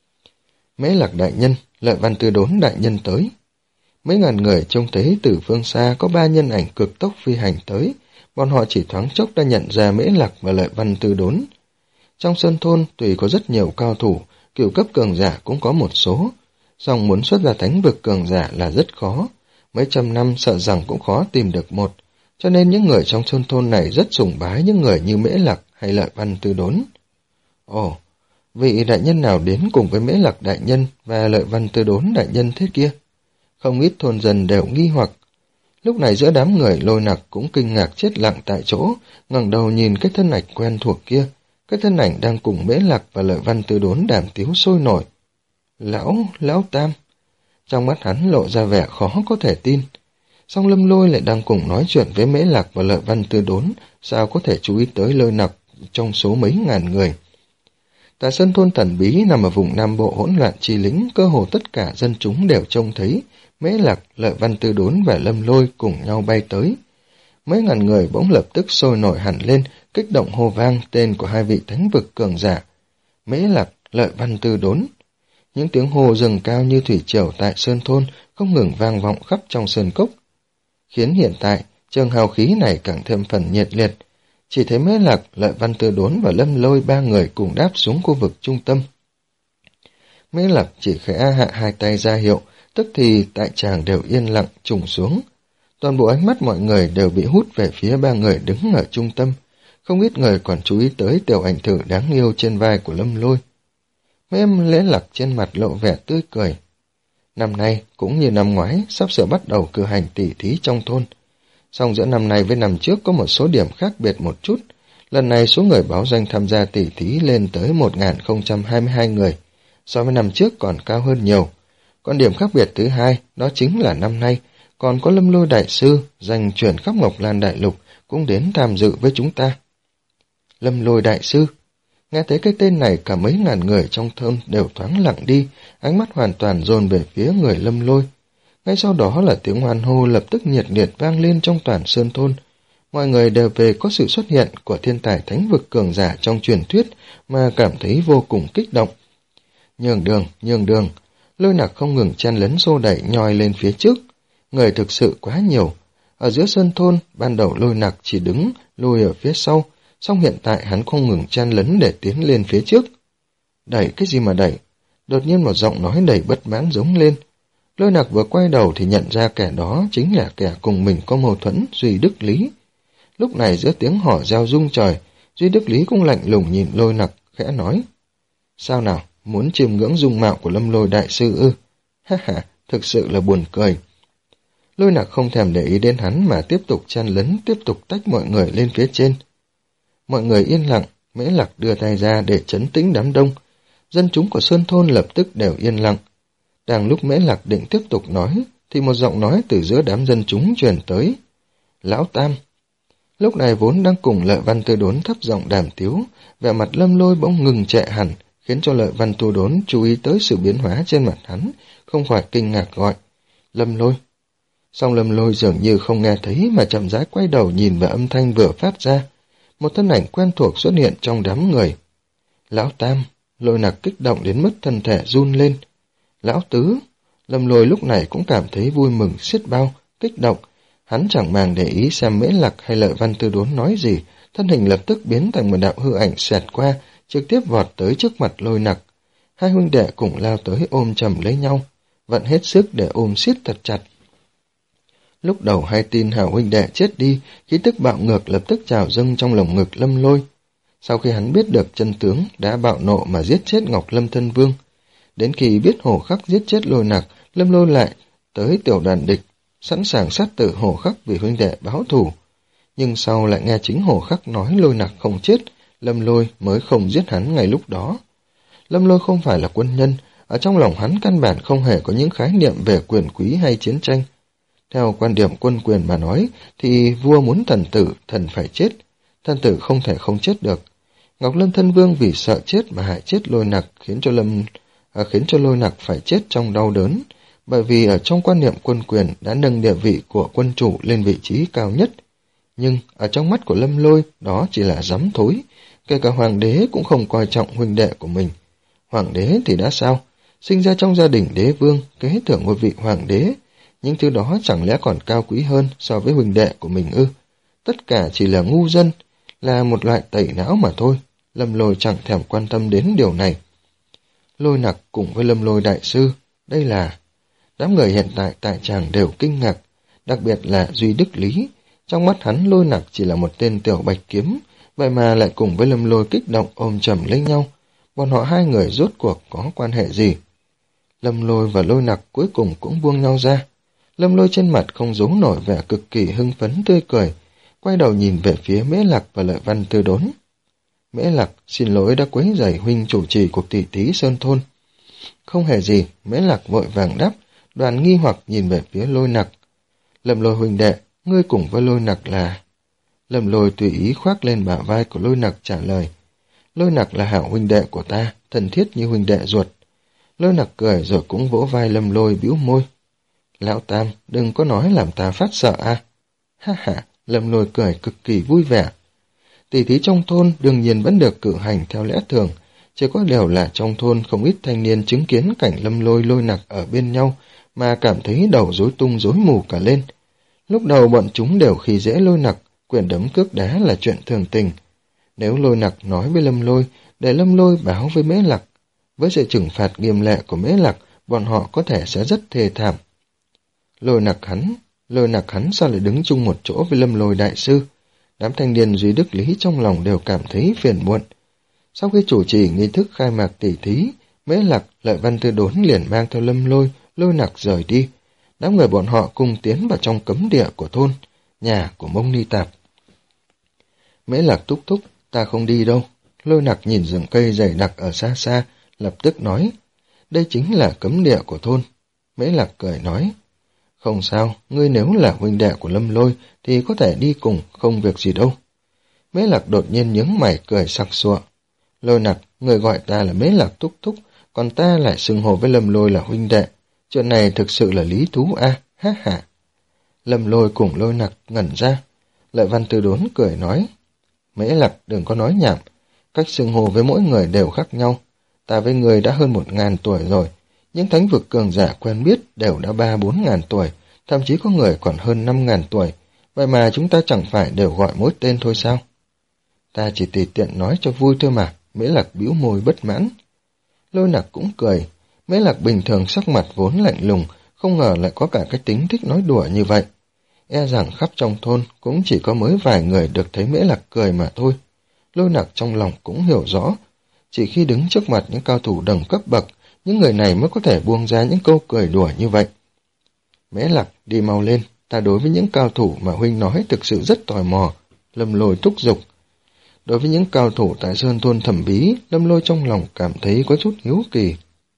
Mễ Lặc đại nhân, Lợi Văn Tư Đốn đại nhân tới. Mấy ngàn người trông thấy từ phương xa có ba nhân ảnh cực tốc phi hành tới, bọn họ chỉ thoáng chốc đã nhận ra Mễ Lặc và Lợi Văn Tư Đốn. Trong sơn thôn tùy có rất nhiều cao thủ, cửu cấp cường giả cũng có một số. song muốn xuất ra thánh vực cường giả là rất khó, mấy trăm năm sợ rằng cũng khó tìm được một, cho nên những người trong thôn thôn này rất sùng bái những người như Mễ Lặc hay Lợi Văn Tư Đốn. Ồ, vị đại nhân nào đến cùng với Mễ Lặc đại nhân và Lợi Văn Tư Đốn đại nhân thế kia? Không ít thôn dân đều nghi hoặc. Lúc này giữa đám người Lôi Nặc cũng kinh ngạc chết lặng tại chỗ, ngẩng đầu nhìn cái thân ảnh quen thuộc kia, cái thân ảnh đang cùng Mễ Lặc và Lợi Văn Tư Đốn đàm tiếu sôi nổi. Lão, lão Tam. Trong mắt hắn lộ ra vẻ khó có thể tin. Song Lâm Lôi lại đang cùng nói chuyện với Mễ Lặc và Lợi Văn Tư Đốn, sao có thể chú ý tới Lôi Nặc trong số mấy ngàn người. Tại sân thôn thần bí nằm ở vùng Nam Bộ hỗn loạn chi lĩnh, cơ hồ tất cả dân chúng đều trông thấy Mễ Lặc, Lợi Văn Tư Đốn và Lâm Lôi cùng nhau bay tới. Mấy ngàn người bỗng lập tức sôi nổi hẳn lên, kích động hô vang tên của hai vị thánh vực cường giả. Mễ Lặc, Lợi Văn Tư Đốn. Những tiếng hô dâng cao như thủy triều tại sơn thôn không ngừng vang vọng khắp trong sơn cốc, khiến hiện tại trường hào khí này càng thêm phần nhiệt liệt. Chỉ thấy Mễ Lặc, Lợi Văn Tư Đốn và Lâm Lôi ba người cùng đáp xuống khu vực trung tâm. Mễ Lặc chỉ khẽ hạ hai tay ra hiệu, tức thì tại tràng đều yên lặng trùng xuống. Toàn bộ ánh mắt mọi người đều bị hút về phía ba người đứng ở trung tâm, không ít người còn chú ý tới tiểu ảnh thử đáng yêu trên vai của Lâm Lôi. Mễ Lễ Lặc trên mặt lộ vẻ tươi cười. Năm nay cũng như năm ngoái sắp sửa bắt đầu cử hành tỉ thí trong thôn. Song giữa năm nay với năm trước có một số điểm khác biệt một chút. Lần này số người báo danh tham gia tỉ thí lên tới một nghìn không trăm hai mươi hai người, so với năm trước còn cao hơn nhiều. Còn điểm khác biệt thứ hai, đó chính là năm nay còn có Lâm Lôi đại sư danh truyền khắp Ngọc Lan Đại Lục cũng đến tham dự với chúng ta. Lâm Lôi đại sư. Nghe thấy cái tên này, cả mấy ngàn người trong thôn đều thoáng lặng đi, ánh mắt hoàn toàn dồn về phía người Lâm Lôi. Ngay sau đó là tiếng hoan hô lập tức nhiệt liệt vang lên trong toàn sơn thôn. Mọi người đều về có sự xuất hiện của thiên tài thánh vực cường giả trong truyền thuyết mà cảm thấy vô cùng kích động. Nhường đường, nhường đường, Lôi Nặc không ngừng chen lấn xô đẩy nhoi lên phía trước. Người thực sự quá nhiều. Ở giữa sơn thôn, ban đầu Lôi Nặc chỉ đứng, lùi ở phía sau, song hiện tại hắn không ngừng chen lấn để tiến lên phía trước. Đẩy cái gì mà đẩy? Đột nhiên một giọng nói đầy bất mãn giống lên. Lôi Nặc vừa quay đầu thì nhận ra kẻ đó chính là kẻ cùng mình có mâu thuẫn, Duy Đức Lý. Lúc này giữa tiếng hò reo rung trời, Duy Đức Lý cũng lạnh lùng nhìn Lôi Nặc, khẽ nói. Sao nào, muốn chiêm ngưỡng dung mạo của Lâm Lôi đại sư ư? Ha ha, thực sự là buồn cười. Lôi Nặc không thèm để ý đến hắn mà tiếp tục chen lấn, tiếp tục tách mọi người lên phía trên. Mọi người yên lặng, Mễ Lặc đưa tay ra để trấn tĩnh đám đông. Dân chúng của sơn thôn lập tức đều yên lặng. Đang lúc Mễ Lặc định tiếp tục nói, thì một giọng nói từ giữa đám dân chúng truyền tới. Lão Tam. Lúc này vốn đang cùng Lợi Văn Tư Đốn thấp giọng đàm tiếu, vẻ mặt Lâm Lôi bỗng ngừng trệ hẳn, khiến cho Lợi Văn Tư Đốn chú ý tới sự biến hóa trên mặt hắn, không khỏi kinh ngạc gọi. Lâm Lôi. Song Lâm Lôi dường như không nghe thấy mà chậm rãi quay đầu nhìn vào âm thanh vừa phát ra. Một thân ảnh quen thuộc xuất hiện trong đám người. Lão Tam. Lôi Nặc kích động đến mức thân thể run lên. Lão Tứ. Lâm Lôi lúc này cũng cảm thấy vui mừng xiết bao, kích động. Hắn chẳng màng để ý xem Mễ Lặc hay Lợi Văn Tư Đốn nói gì, thân hình lập tức biến thành một đạo hư ảnh xẹt qua, trực tiếp vọt tới trước mặt Lôi Nặc. Hai huynh đệ cùng lao tới ôm chầm lấy nhau, vận hết sức để ôm siết thật chặt. Lúc đầu hai tin hảo huynh đệ chết đi, khí tức bạo ngược lập tức trào dâng trong lồng ngực Lâm Lôi. Sau khi hắn biết được chân tướng, đã bạo nộ mà giết chết Ngọc Lâm Thân Vương. Đến khi biết Hồ Khắc giết chết Lôi Nặc, Lâm Lôi lại tới tiểu đoàn địch, sẵn sàng sát tử Hồ Khắc vì huynh đệ báo thù. Nhưng sau lại nghe chính Hồ Khắc nói Lôi Nặc không chết, Lâm Lôi mới không giết hắn ngay lúc đó. Lâm Lôi không phải là quân nhân, ở trong lòng hắn căn bản không hề có những khái niệm về quyền quý hay chiến tranh. Theo quan điểm quân quyền mà nói, thì vua muốn thần tử, thần phải chết. Thần tử không thể không chết được. Ngọc Lâm Thân Vương vì sợ chết mà hại chết Lôi Nặc, khiến cho Lâm à, khiến cho Lôi Nặc phải chết trong đau đớn, bởi vì ở trong quan niệm quân quyền đã nâng địa vị của quân chủ lên vị trí cao nhất. Nhưng ở trong mắt của Lâm Lôi, đó chỉ là dám thối, kể cả hoàng đế cũng không coi trọng huynh đệ của mình. Hoàng đế thì đã sao? Sinh ra trong gia đình đế vương, kế thừa ngôi vị hoàng đế, những thứ đó chẳng lẽ còn cao quý hơn so với huynh đệ của mình ư? Tất cả chỉ là ngu dân, là một loại tẩy não mà thôi. Lâm Lôi chẳng thèm quan tâm đến điều này. Lôi Nặc cùng với Lâm Lôi đại sư Đây là... Đám người hiện tại tại tràng đều kinh ngạc, đặc biệt là Duy Đức Lý. Trong mắt hắn Lôi Nặc chỉ là một tên tiểu bạch kiếm, vậy mà lại cùng với Lâm Lôi kích động ôm chầm lấy nhau. Bọn họ hai người rốt cuộc có quan hệ gì? Lâm Lôi và Lôi Nặc cuối cùng cũng buông nhau ra. Lâm Lôi trên mặt không giấu nổi vẻ cực kỳ hưng phấn tươi cười, quay đầu nhìn về phía Mễ Lạc và Lợi Văn Tư Đốn. Mễ Lạc xin lỗi đã quấy rầy huynh chủ trì cuộc tỷ thí Sơn Thôn. Không hề gì, Mễ Lạc vội vàng đáp. Đoàn nghi hoặc nhìn về phía Lôi Nặc. Lâm Lôi huynh đệ, ngươi cùng với Lôi Nặc là... Lâm Lôi tùy ý khoác lên bả vai của Lôi Nặc trả lời. Lôi Nặc là hảo huynh đệ của ta, thân thiết như huynh đệ ruột. Lôi Nặc cười rồi cũng vỗ vai Lâm Lôi bĩu môi. Lão Tam, đừng có nói làm ta phát sợ à. Ha ha, Lâm Lôi cười cực kỳ vui vẻ. Tỷ thí trong thôn đương nhiên vẫn được cử hành theo lẽ thường, chỉ có điều là trong thôn không ít thanh niên chứng kiến cảnh Lâm Lôi Lôi Nặc ở bên nhau mà cảm thấy đầu rối tung rối mù cả lên. Lúc đầu bọn chúng đều khi dễ Lôi Nặc, quyền đấm cước đá là chuyện thường tình. Nếu Lôi Nặc nói với Lâm Lôi, để Lâm Lôi báo với Mễ Lạc, với sự trừng phạt nghiêm lệ của Mễ Lạc, bọn họ có thể sẽ rất thê thảm. Lôi Nặc hắn, Lôi Nặc hắn sao lại đứng chung một chỗ với Lâm Lôi đại sư? Đám thanh niên Duy Đức Lý trong lòng đều cảm thấy phiền muộn. Sau khi chủ trì nghi thức khai mạc tỷ thí, Mễ Lạc, Lợi Văn Tư Đốn liền mang theo Lâm Lôi, Lôi Nặc rời đi. Đám người bọn họ cùng tiến vào trong cấm địa của thôn, nhà của Mông Ni Tạp. Mễ Lạc thúc thúc, ta không đi đâu. Lôi Nặc nhìn rừng cây dày đặc ở xa xa, lập tức nói, đây chính là cấm địa của thôn. Mễ Lạc cười nói, không sao, ngươi nếu là huynh đệ của Lâm Lôi thì có thể đi cùng, không việc gì đâu. Mễ Lạc đột nhiên nhướng mày cười sặc sụa. Lôi Nặc, người gọi ta là Mễ Lạc thúc thúc, còn ta lại xưng hô với Lâm Lôi là huynh đệ. Chuyện này thực sự là lý thú a, à, ha ha. Lâm Lôi cùng Lôi Nặc ngẩn ra. Lợi Văn Tư Đốn cười nói, Mễ Lạc đừng có nói nhảm, cách xưng hô với mỗi người đều khác nhau. Ta với người đã hơn một ngàn tuổi rồi, những thánh vực cường giả quen biết đều đã ba bốn ngàn tuổi, thậm chí có người còn hơn năm ngàn tuổi, vậy mà chúng ta chẳng phải đều gọi mỗi tên thôi sao? Ta chỉ tùy tiện nói cho vui thôi mà. Mễ Lạc bĩu môi bất mãn. Lôi Nặc cũng cười. Mễ Lạc bình thường sắc mặt vốn lạnh lùng, không ngờ lại có cả cái tính thích nói đùa như vậy. E rằng khắp trong thôn cũng chỉ có mới vài người được thấy Mễ Lạc cười mà thôi. Lôi Nặc trong lòng cũng hiểu rõ, chỉ khi đứng trước mặt những cao thủ đồng cấp bậc, những người này mới có thể buông ra những câu cười đùa như vậy. Mễ Lạc, đi mau lên, ta đối với những cao thủ mà huynh nói thực sự rất tò mò. Lâm Lôi thúc giục. Đối với những cao thủ tại Sơn Thôn Thẩm Bí, Lâm Lôi trong lòng cảm thấy có chút hiếu kỳ.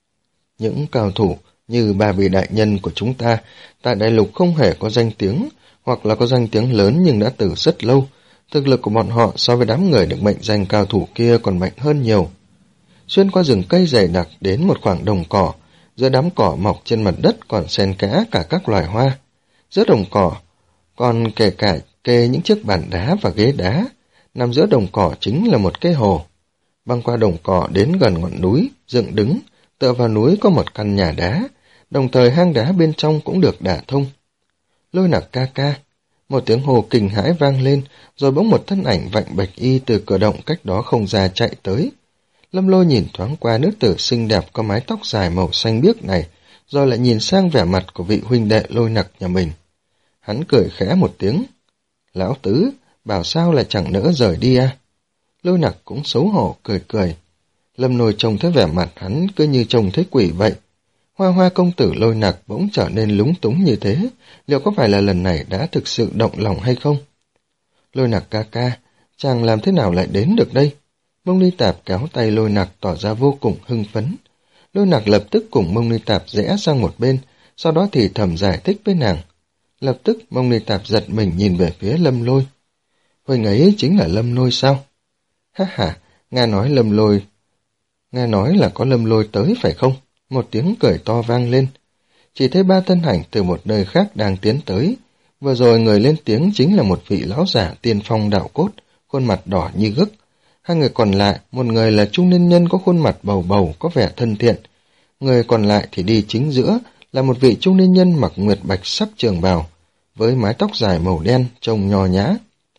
Những cao thủ như ba vị đại nhân của chúng ta tại đại lục không hề có danh tiếng, hoặc là có danh tiếng lớn nhưng đã từ rất lâu. Thực lực của bọn họ so với đám người được mệnh danh cao thủ kia còn mạnh hơn nhiều. Xuyên qua rừng cây dày đặc đến một khoảng đồng cỏ, giữa đám cỏ mọc trên mặt đất còn xen kẽ cả các loài hoa. Giữa đồng cỏ còn kể cả kê những chiếc bàn đá và ghế đá. Nằm giữa đồng cỏ chính là một cái hồ. Băng qua đồng cỏ đến gần ngọn núi, dựng đứng, tựa vào núi có một căn nhà đá, đồng thời hang đá bên trong cũng được đả thông. Lôi Nặc ca ca, một tiếng hồ kinh hãi vang lên, rồi bỗng một thân ảnh vạnh bạch y từ cửa động cách đó không xa chạy tới. Lâm Lôi nhìn thoáng qua nữ tử xinh đẹp có mái tóc dài màu xanh biếc này, rồi lại nhìn sang vẻ mặt của vị huynh đệ Lôi Nặc nhà mình. Hắn cười khẽ một tiếng. Lão tứ, bảo sao lại chẳng nỡ rời đi à? Lôi Nặc cũng xấu hổ cười cười. Lâm Lôi trông thấy vẻ mặt hắn cứ như trông thấy quỷ vậy. Hoa Hoa công tử Lôi Nặc bỗng trở nên lúng túng như thế, liệu có phải là lần này đã thực sự động lòng hay không? Lôi Nặc ca ca, chàng làm thế nào lại đến được đây? Mông Ni Tạp kéo tay Lôi Nặc tỏ ra vô cùng hưng phấn. Lôi Nặc lập tức cùng Mông Ni Tạp rẽ sang một bên, sau đó thì thầm giải thích với nàng. Lập tức Mông Ni Tạp giật mình nhìn về phía Lâm Lôi. Huynh ấy chính là Lâm Lôi sao? Ha ha, nghe nói Lâm Lôi... Nghe nói là có Lâm Lôi tới phải không? Một tiếng cười to vang lên. Chỉ thấy ba thân ảnh từ một nơi khác đang tiến tới. Vừa rồi người lên tiếng chính là một vị lão giả tiên phong đạo cốt, khuôn mặt đỏ như gấc. Hai người còn lại, một người là trung niên nhân có khuôn mặt bầu bầu, có vẻ thân thiện. Người còn lại thì đi chính giữa, là một vị trung niên nhân mặc nguyệt bạch sắc trường bào, với mái tóc dài màu đen, trông nho nhã.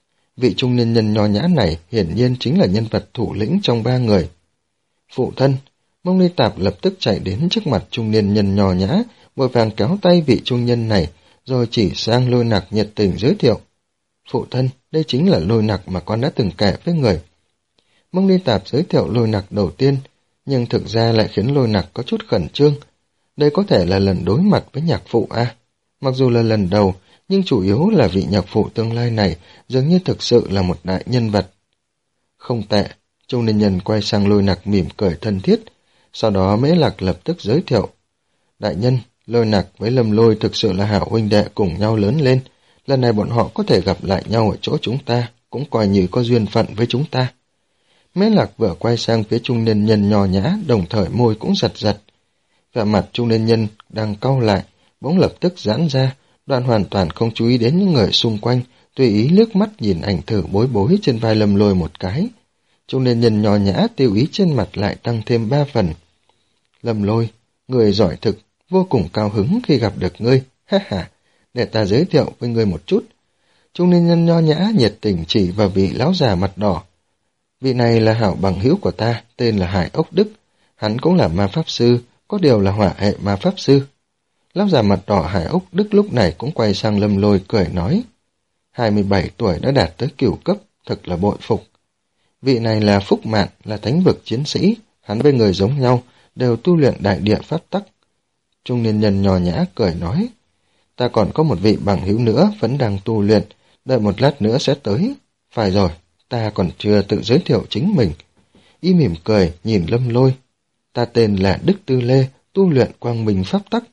Vị trung niên nhân nho nhã này hiển nhiên chính là nhân vật thủ lĩnh trong ba người. Phụ thân, Mông Ly Tạp lập tức chạy đến trước mặt trung niên nhân nhỏ nhã, vội vàng kéo tay vị trung nhân này, rồi chỉ sang Lôi Nặc nhiệt tình giới thiệu. Phụ thân, đây chính là Lôi Nặc mà con đã từng kể với người. Mông Ly Tạp giới thiệu Lôi Nặc đầu tiên, nhưng thực ra lại khiến Lôi Nặc có chút khẩn trương. Đây có thể là lần đối mặt với nhạc phụ à? Mặc dù là lần đầu, nhưng chủ yếu là vị nhạc phụ tương lai này dường như thực sự là một đại nhân vật. Không tệ, trung niên nhân quay sang Lôi Nặc mỉm cười thân thiết, sau đó Mễ Lạc lập tức giới thiệu. Đại nhân, Lôi Nặc với Lâm Lôi thực sự là hảo huynh đệ cùng nhau lớn lên, lần này bọn họ có thể gặp lại nhau ở chỗ chúng ta, cũng coi như có duyên phận với chúng ta. Mễ Lạc vừa quay sang phía trung niên nhân nhỏ nhã, đồng thời môi cũng giật giật. Vẻ mặt trung niên nhân đang cau lại, bỗng lập tức giãn ra, đoạn hoàn toàn không chú ý đến những người xung quanh, tùy ý liếc mắt nhìn ảnh thử bối bối trên vai Lâm Lôi một cái. Trung niên nhân nhỏ nhã tiêu ý trên mặt lại tăng thêm ba phần. Lâm Lôi, người giỏi thực, vô cùng cao hứng khi gặp được ngươi, ha ha, để ta giới thiệu với ngươi một chút. Trung niên nhân nho nhã nhiệt tình chỉ vào vị lão già mặt đỏ. Vị này là hảo bằng hữu của ta, tên là Hải Ốc Đức, hắn cũng là ma pháp sư, có điều là hỏa hệ ma pháp sư. Lão già mặt đỏ Hải Ốc Đức lúc này cũng quay sang Lâm Lôi cười nói. hai mươi bảy tuổi đã đạt tới cửu cấp, thật là bội phục. Vị này là Phúc Mạn, là thánh vực chiến sĩ, hắn với người giống nhau, đều tu luyện đại địa pháp tắc. Trung niên nhân nhỏ nhã cười nói. Ta còn có một vị bằng hữu nữa vẫn đang tu luyện, đợi một lát nữa sẽ tới. Phải rồi, ta còn chưa tự giới thiệu chính mình. Y mỉm cười nhìn Lâm Lôi. Ta tên là Đức Tư Lê, tu luyện quang minh pháp tắc.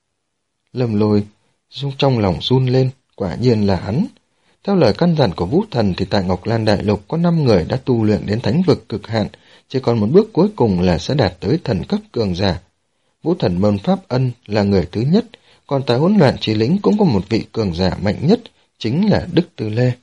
Lâm Lôi trong lòng run lên, quả nhiên là hắn. Theo lời căn dặn của Vũ Thần thì tại Ngọc Lan Đại Lục có năm người đã tu luyện đến thánh vực cực hạn, chỉ còn một bước cuối cùng là sẽ đạt tới thần cấp cường giả. Vũ Thần môn Pháp Ân là người thứ nhất, còn tại Hỗn Loạn Chí Lĩnh cũng có một vị cường giả mạnh nhất, chính là Đức Tư Lê.